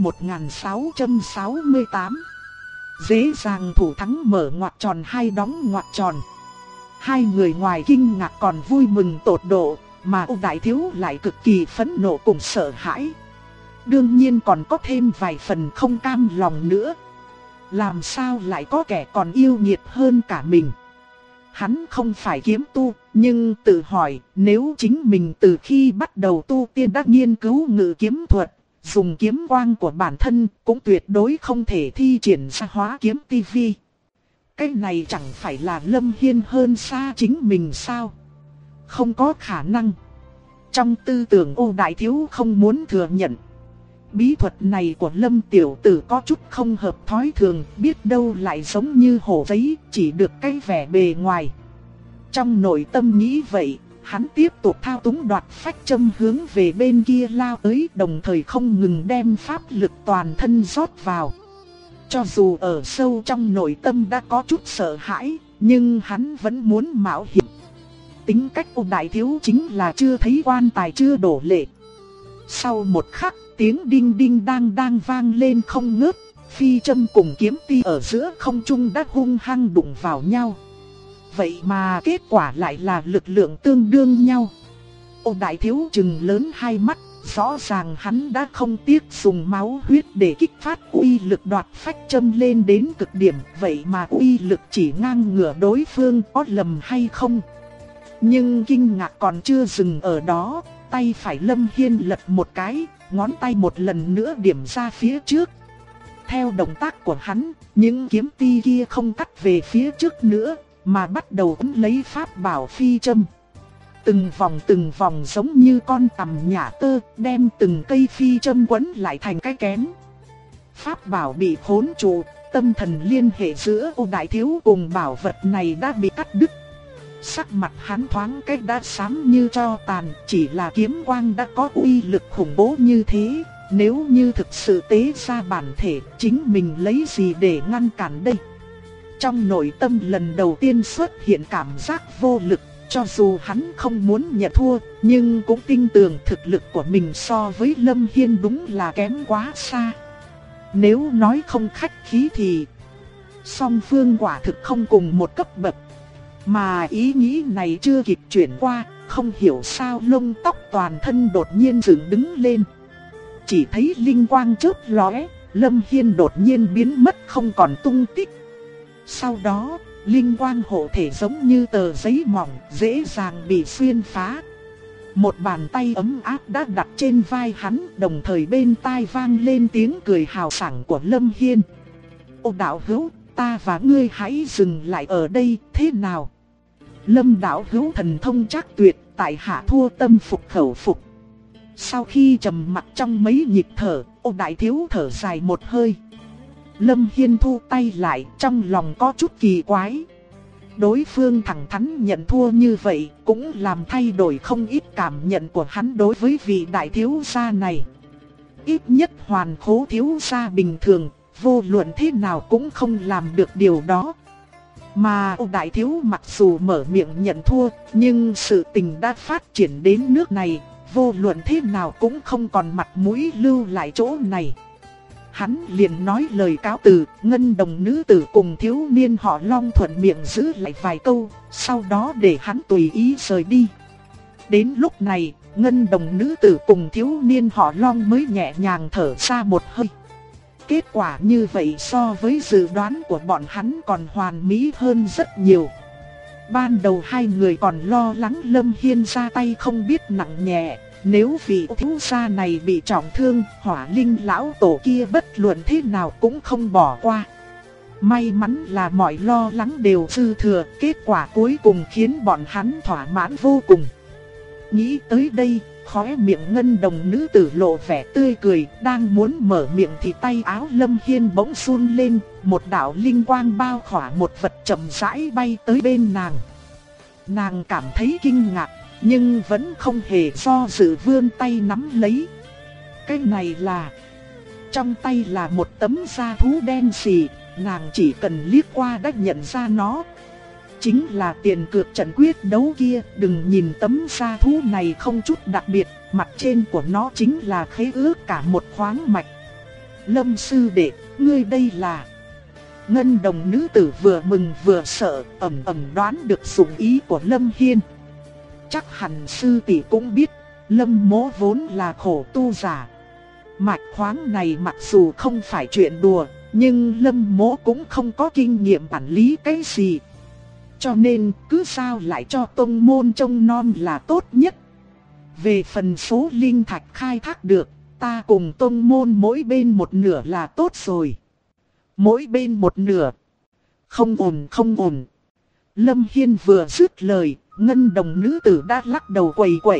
1668. Dễ dàng thủ thắng mở ngoặc tròn hay đóng ngoặc tròn. Hai người ngoài kinh ngạc còn vui mừng tột độ, mà Ô Đại Thiếu lại cực kỳ phẫn nộ cùng sợ hãi. Đương nhiên còn có thêm vài phần không cam lòng nữa. Làm sao lại có kẻ còn yêu nghiệt hơn cả mình? Hắn không phải kiếm tu, nhưng tự hỏi nếu chính mình từ khi bắt đầu tu tiên đã nghiên cứu ngự kiếm thuật, dùng kiếm quang của bản thân cũng tuyệt đối không thể thi triển ra hóa kiếm tivi. Cái này chẳng phải là Lâm Hiên hơn xa chính mình sao? Không có khả năng. Trong tư tưởng Ô Đại Thiếu không muốn thừa nhận. Bí thuật này của Lâm tiểu tử có chút không hợp thói thường, biết đâu lại giống như hổ giấy, chỉ được cái vẻ bề ngoài. Trong nội tâm nghĩ vậy, hắn tiếp tục thao túng đoạt phách châm hướng về bên kia lao tới, đồng thời không ngừng đem pháp lực toàn thân rót vào. Cho dù ở sâu trong nội tâm đã có chút sợ hãi, nhưng hắn vẫn muốn mạo hiểm. Tính cách Ô Đại Thiếu chính là chưa thấy quan tài chưa đổ lệ. Sau một khắc, tiếng đinh đinh đang vang lên không ngớt, phi châm cùng kiếm ti ở giữa không trung đã hung hăng đụng vào nhau. Vậy mà kết quả lại là lực lượng tương đương nhau. Ô Đại Thiếu trừng lớn hai mắt, rõ ràng hắn đã không tiếc dùng máu huyết để kích phát uy lực đoạt phách châm lên đến cực điểm. Vậy mà uy lực chỉ ngang ngửa đối phương, có lầm hay không? Nhưng kinh ngạc còn chưa dừng ở đó, tay phải Lâm Hiên lật một cái, ngón tay một lần nữa điểm ra phía trước. theo động tác của hắn, những kiếm ti kia không cắt về phía trước nữa, mà bắt đầu ấn lấy pháp bảo phi châm. Từng vòng giống như con tằm nhả tơ, đem từng cây phi châm quấn lại thành cái kén. Pháp bảo bị khốn trụ, tâm thần liên hệ giữa Ô Đại Thiếu cùng bảo vật này đã bị cắt đứt. Sắc mặt hắn thoáng cái đã xám như tro tàn, chỉ là kiếm quang đã có uy lực khủng bố như thế. Nếu như thực sự tế ra bản thể, chính mình lấy gì để ngăn cản đây? Trong nội tâm lần đầu tiên xuất hiện cảm giác vô lực, cho dù hắn không muốn nhận thua, nhưng cũng tin tưởng thực lực của mình so với Lâm Hiên đúng là kém quá xa. Nếu nói không khách khí thì song phương quả thực không cùng một cấp bậc. Mà ý nghĩ này chưa kịp chuyển qua, không hiểu sao lông tóc toàn thân đột nhiên dựng đứng lên. Chỉ thấy linh quang chớp lóe, Lâm Hiên đột nhiên biến mất không còn tung tích. Sau đó, linh quang hộ thể giống như tờ giấy mỏng, dễ dàng bị xuyên phá. Một bàn tay ấm áp đã đặt trên vai hắn, đồng thời bên tai vang lên tiếng cười hào sảng của Lâm Hiên. Ô đạo hữu, ta và ngươi hãy dừng lại ở đây, thế nào? Lâm đạo hữu thần thông trác tuyệt, tại hạ thua tâm phục khẩu phục. Sau khi trầm mặc trong mấy nhịp thở, Ô Đại Thiếu thở dài một hơi. Lâm Hiên thu tay lại, trong lòng có chút kỳ quái. Đối phương thẳng thắn nhận thua như vậy, cũng làm thay đổi không ít cảm nhận của hắn đối với vị đại thiếu gia này. Ít nhất Hoàn Khố thiếu gia bình thường, vô luận thế nào cũng không làm được điều đó. Mà Ô Đại Thiếu mặc dù mở miệng nhận thua, nhưng sự tình đã phát triển đến nước này, vô luận thế nào cũng không còn mặt mũi lưu lại chỗ này. Hắn liền nói lời cáo từ, Ngân Đồng nữ tử cùng thiếu niên họ Long thuận miệng giữ lại vài câu, sau đó để hắn tùy ý rời đi. Đến lúc này, Ngân Đồng nữ tử cùng thiếu niên họ Long mới nhẹ nhàng thở ra một hơi. Kết quả như vậy so với dự đoán của bọn hắn còn hoàn mỹ hơn rất nhiều. Ban đầu hai người còn lo lắng Lâm Hiên ra tay không biết nặng nhẹ. Nếu vị thiếu gia này bị trọng thương, Hỏa Linh lão tổ kia bất luận thế nào cũng không bỏ qua. May mắn là mọi lo lắng đều dư thừa, kết quả cuối cùng khiến bọn hắn thỏa mãn vô cùng. Nghĩ tới đây, khóe miệng Ngân Đồng nữ tử lộ vẻ tươi cười, đang muốn mở miệng thì tay áo Lâm Hiên bỗng run lên, một đạo linh quang bao khỏa một vật chậm rãi bay tới bên nàng. Nàng cảm thấy kinh ngạc, nhưng vẫn không hề do dự vươn tay nắm lấy. Cái này là... Trong tay là một tấm da thú đen xì, nàng chỉ cần liếc qua đã nhận ra nó. Chính là tiền cược trận quyết đấu kia, đừng nhìn tấm da thú này không chút đặc biệt, mặt trên của nó chính là khế ước cả một khoáng mạch. Lâm sư đệ, ngươi đây là... Ngân Đồng nữ tử vừa mừng vừa sợ, ẩn đoán được dụng ý của Lâm Hiên. Chắc hẳn sư tỷ cũng biết, Lâm mỗ vốn là khổ tu giả. Mạch khoáng này mặc dù không phải chuyện đùa, nhưng Lâm mỗ cũng không có kinh nghiệm quản lý cái gì. Cho nên cứ sao lại cho tông môn trông nom là tốt nhất. Về phần số linh thạch khai thác được, ta cùng tông môn mỗi bên một nửa là tốt rồi. Mỗi bên một nửa. Không ổn. Lâm Hiên vừa dứt lời, Ngân Đồng nữ tử đã lắc đầu quẩy quẩy.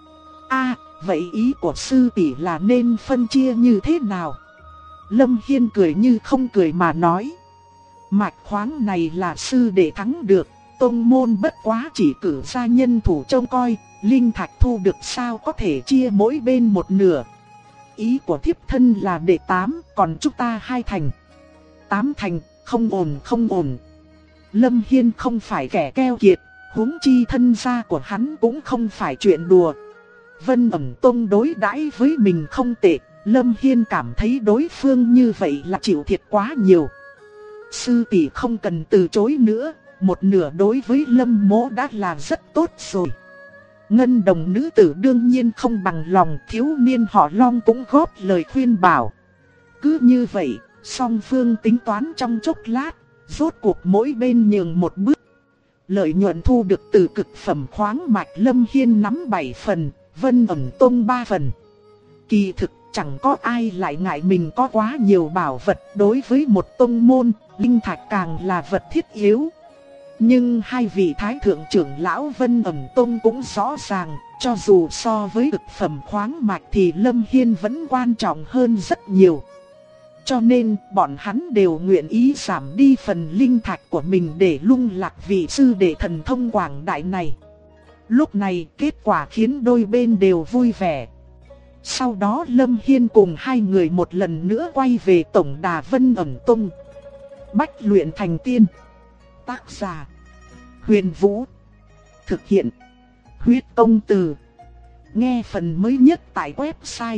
Vậy ý của sư tỷ là nên phân chia như thế nào? Lâm Hiên cười như không cười mà nói. Mạch khoáng này là sư đệ thắng được, tông môn bất quá chỉ cử ra nhân thủ trông coi, linh thạch thu được sao có thể chia mỗi bên một nửa. Ý của thiếp thân là đệ 8, còn chúng ta 2 thành. 8 thành, không ổn. Lâm Hiên không phải kẻ keo kiệt, huống chi thân gia của hắn cũng không phải chuyện đùa. Vân Ẩm Tông đối đãi với mình không tệ, Lâm Hiên cảm thấy đối phương như vậy là chịu thiệt quá nhiều. Sư tỷ không cần từ chối nữa, một nửa đối với Lâm mỗ đã là rất tốt rồi. Ngân Đồng nữ tử đương nhiên không bằng lòng, thiếu niên họ Long cũng góp lời khuyên bảo. Cứ như vậy, song phương tính toán trong chốc lát, rốt cuộc mỗi bên nhường một bước. Lợi nhuận thu được từ cực phẩm khoáng mạch Lâm Hiên nắm 7 phần, Vân Ẩm Tông 3 phần. Kỳ thực chẳng có ai lại ngại mình có quá nhiều bảo vật. Đối với một tông môn, linh thạch càng là vật thiết yếu. Nhưng hai vị thái thượng trưởng lão Vân Ẩn Tông cũng rõ ràng, cho dù so với thực phẩm khoáng mạch thì Lâm Hiên vẫn quan trọng hơn rất nhiều. Cho nên bọn hắn đều nguyện ý giảm đi phần linh thạch của mình để lung lạc vị sư đệ thần thông quảng đại này. Lúc này kết quả khiến đôi bên đều vui vẻ. Sau đó Lâm Hiên cùng hai người một lần nữa quay về tổng đà Vân Ẩn Tông. Bách luyện thành tiên. Tác giả Huyền Vũ. Thực hiện Huyết Công Từ. Nghe phần mới nhất tại website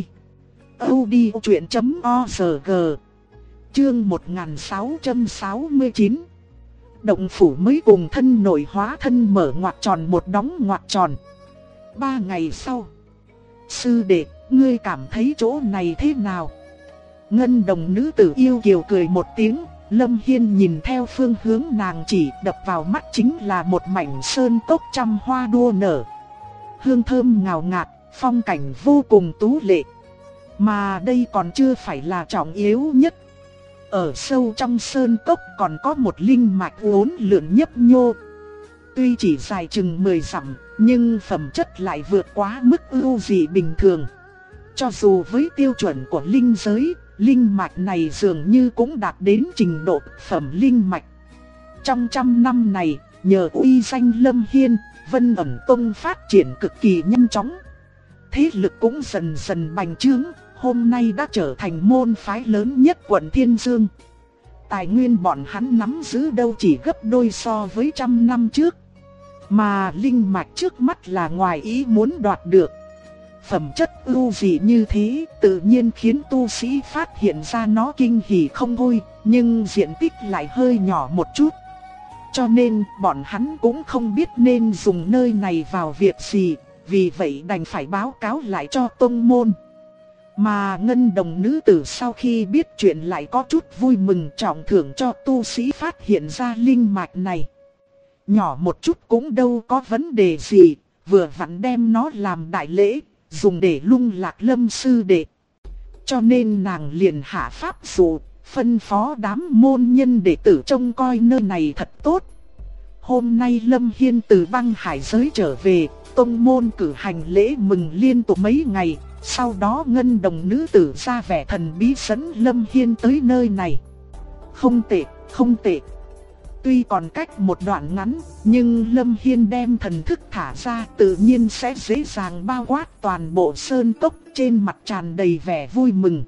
audiochuyện.org. Chương 1669. Động phủ mới cùng thân nội hóa thân mở ngoặc tròn một đóng ngoặc tròn. 3 ngày sau. Sư đệ, ngươi cảm thấy chỗ này thế nào? Ngân đồng nữ tử yêu kiều cười một tiếng. Lâm Hiên nhìn theo phương hướng nàng chỉ, đập vào mắt chính là một mảnh sơn cốc trăm hoa đua nở. Hương thơm ngào ngạt, phong cảnh vô cùng tú lệ. Mà đây còn chưa phải là trọng yếu nhất. Ở sâu trong sơn cốc còn có một linh mạch uốn lượn nhấp nhô. Tuy chỉ dài chừng 10 dặm, nhưng phẩm chất lại vượt quá mức ưu dị bình thường. Cho dù với tiêu chuẩn của linh giới, linh mạch này dường như cũng đạt đến trình độ phẩm linh mạch. Trong 100 năm này, nhờ uy danh Lâm Hiên, Vân Ẩn Tông phát triển cực kỳ nhanh chóng. Thế lực cũng dần dần bành trướng, hôm nay đã trở thành môn phái lớn nhất quận Thiên Dương. Tài nguyên bọn hắn nắm giữ đâu chỉ gấp đôi so với 100 năm trước. Mà linh mạch trước mắt là ngoài ý muốn đoạt được. Phẩm chất ưu dị như thế tự nhiên khiến tu sĩ phát hiện ra nó kinh hỉ không thôi, nhưng diện tích lại hơi nhỏ một chút. Cho nên bọn hắn cũng không biết nên dùng nơi này vào việc gì, vì vậy đành phải báo cáo lại cho tông môn. Mà ngân đồng nữ tử sau khi biết chuyện lại có chút vui mừng, trọng thưởng cho tu sĩ phát hiện ra linh mạch này. Nhỏ một chút cũng đâu có vấn đề gì, vừa vặn đem nó làm đại lễ, dùng để lung lạc Lâm sư đệ. Cho nên nàng liền hạ pháp dụ, phân phó đám môn nhân đệ tử trông coi nơi này thật tốt. Hôm nay Lâm Hiên từ băng hải giới trở về, tông môn cử hành lễ mừng liên tục mấy ngày. Sau đó ngân đồng nữ tử ra vẻ thần bí dẫn Lâm Hiên tới nơi này. Không tệ, không tệ. Tuy còn cách một đoạn ngắn, nhưng Lâm Hiên đem thần thức thả ra tự nhiên sẽ dễ dàng bao quát toàn bộ sơn cốc, trên mặt tràn đầy vẻ vui mừng.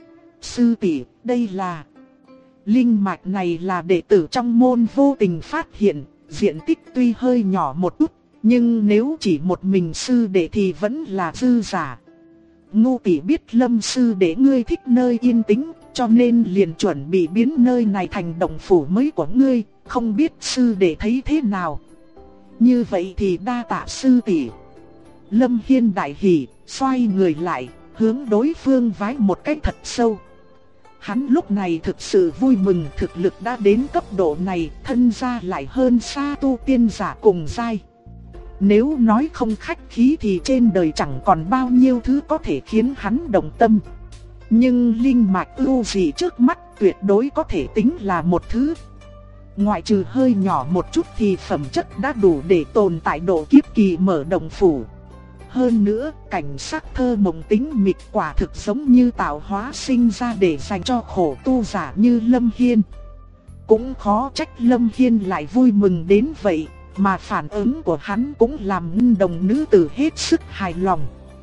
Sư tỷ, đây là... Linh mạch này là đệ tử trong môn vô tình phát hiện, diện tích tuy hơi nhỏ một chút, nhưng nếu chỉ một mình sư đệ thì vẫn là dư giả. Ngu tỷ biết Lâm sư đệ ngươi thích nơi yên tĩnh, cho nên liền chuẩn bị biến nơi này thành động phủ mới của ngươi, không biết sư đệ thấy thế nào. Như vậy thì đa tạ sư tỷ. Lâm Hiên đại hỉ, xoay người lại, hướng đối phương vái một cái thật sâu. Hắn lúc này thực sự vui mừng, thực lực đã đến cấp độ này, thân gia lại hơn xa tu tiên giả cùng giai. Nếu nói không khách khí thì trên đời chẳng còn bao nhiêu thứ có thể khiến hắn động tâm. Nhưng linh mạch ưu dị trước mắt tuyệt đối có thể tính là một thứ. Ngoại trừ hơi nhỏ một chút thì phẩm chất đã đủ để tồn tại độ kiếp kỳ mở động phủ. Hơn nữa, cảnh sắc thơ mộng tính mịch quả thực giống như tạo hóa sinh ra để dành cho khổ tu giả như Lâm Hiên. Cũng khó trách Lâm Hiên lại vui mừng đến vậy, mà phản ứng của hắn cũng làm ngân đồng nữ tử hết sức hài lòng.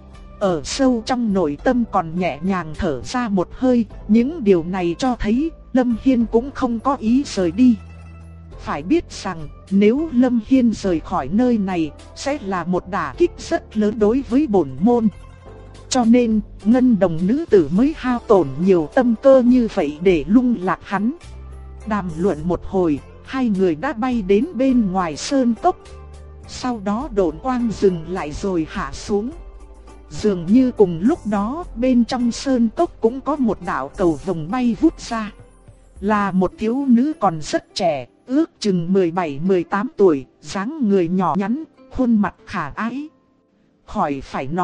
Ở sâu trong nội tâm còn nhẹ nhàng thở ra một hơi, những điều này cho thấy Lâm Hiên cũng không có ý rời đi. Phải biết rằng nếu Lâm Hiên rời khỏi nơi này sẽ là một đả kích rất lớn đối với bổn môn. Cho nên ngân đồng nữ tử mới hao tổn nhiều tâm cơ như vậy để lung lạc hắn. Đàm luận một hồi, hai người đã bay đến bên ngoài sơn cốc. Sau đó độn quang dừng lại rồi hạ xuống. Dường như cùng lúc đó bên trong sơn cốc cũng có một đạo cầu vồng bay vút ra. Là một thiếu nữ còn rất trẻ, ước chừng 17-18 tuổi, dáng người nhỏ nhắn, khuôn mặt khả ái. Khỏi phải nói,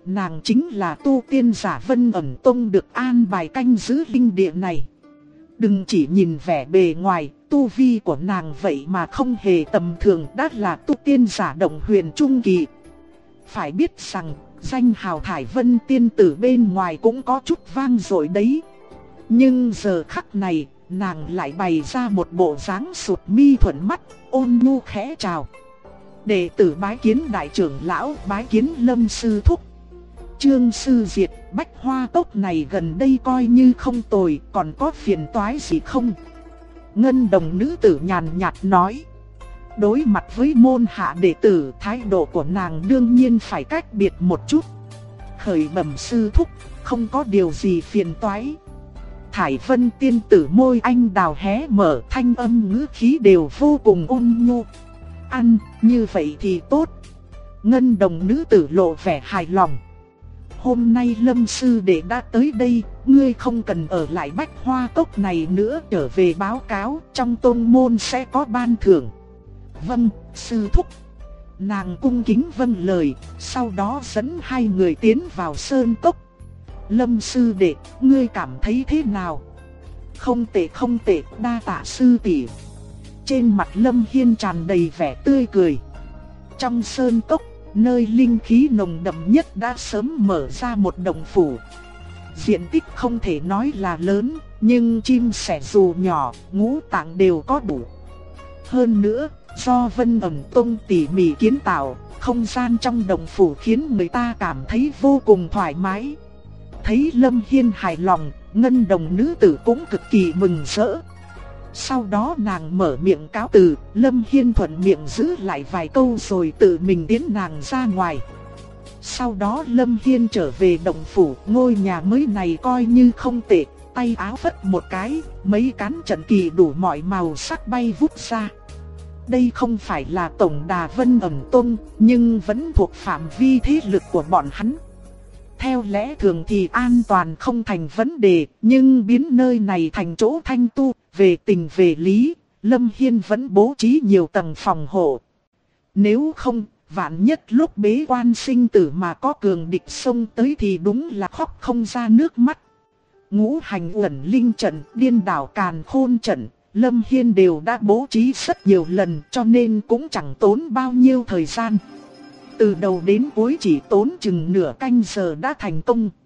nàng chính là tu tiên giả Vân Ẩn Tông được an bài canh giữ linh địa này. Đừng chỉ nhìn vẻ bề ngoài, tu vi của nàng vậy mà không hề tầm thường, đã là tu tiên giả động huyền trung kỳ. Phải biết rằng, danh hào Thải Vân tiên tử bên ngoài cũng có chút vang dội đấy. Nhưng giờ khắc này, nàng lại bày ra một bộ dáng sụt mi thuận mắt, ôn nhu khẽ chào. Đệ tử bái kiến đại trưởng lão, bái kiến Lâm sư thúc. Trương sư Diệt, Bách Hoa Cốc này gần đây coi như không tồi, còn có phiền toái gì không? Ngân đồng nữ tử nhàn nhạt nói. Đối mặt với môn hạ đệ tử, thái độ của nàng đương nhiên phải cách biệt một chút. Khởi bẩm sư thúc, không có điều gì phiền toái. Thải Vân tiên tử môi anh đào hé mở, thanh âm ngữ khí đều vô cùng ôn nhu. Ăn, như vậy thì tốt. Ngân đồng nữ tử lộ vẻ hài lòng. Hôm nay Lâm sư đệ đã tới đây, ngươi không cần ở lại Bách Hoa Cốc này nữa, trở về báo cáo, trong tôn môn sẽ có ban thưởng. Vâng, sư thúc. Nàng cung kính vâng lời, sau đó dẫn hai người tiến vào sơn cốc. Lâm sư đệ, ngươi cảm thấy thế nào? Không tệ không tệ, đa tạ sư tỷ. Trên mặt Lâm Hiên tràn đầy vẻ tươi cười. Trong sơn cốc, nơi linh khí nồng đậm nhất đã sớm mở ra một động phủ. Diện tích không thể nói là lớn, nhưng chim sẻ dù nhỏ, ngũ tạng đều có đủ. Hơn nữa, do Vân Ẩn Tông tỉ mỉ kiến tạo, không gian trong động phủ khiến người ta cảm thấy vô cùng thoải mái. Thấy Lâm Hiên hài lòng, ngân đồng nữ tử cũng cực kỳ mừng rỡ. Sau đó nàng mở miệng cáo từ, Lâm Hiên thuận miệng giữ lại vài câu rồi tự mình tiến nàng ra ngoài. Sau đó Lâm Hiên trở về động phủ, ngôi nhà mới này coi như không tệ, tay áo phất một cái, mấy cán trận kỳ đủ mọi màu sắc bay vút ra. Đây không phải là tổng đà Vân Ẩn Tông, nhưng vẫn thuộc phạm vi thế lực của bọn hắn. Theo lẽ thường thì an toàn không thành vấn đề, nhưng biến nơi này thành chỗ thanh tu, về tình về lý, Lâm Hiên vẫn bố trí nhiều tầng phòng hộ. Nếu không, vạn nhất lúc bế quan sinh tử mà có cường địch xông tới thì đúng là khóc không ra nước mắt. Ngũ hành uẩn linh trận, điên đảo càn khôn trận, Lâm Hiên đều đã bố trí rất nhiều lần, cho nên cũng chẳng tốn bao nhiêu thời gian. Từ đầu đến cuối chỉ tốn chừng nửa canh giờ đã thành công.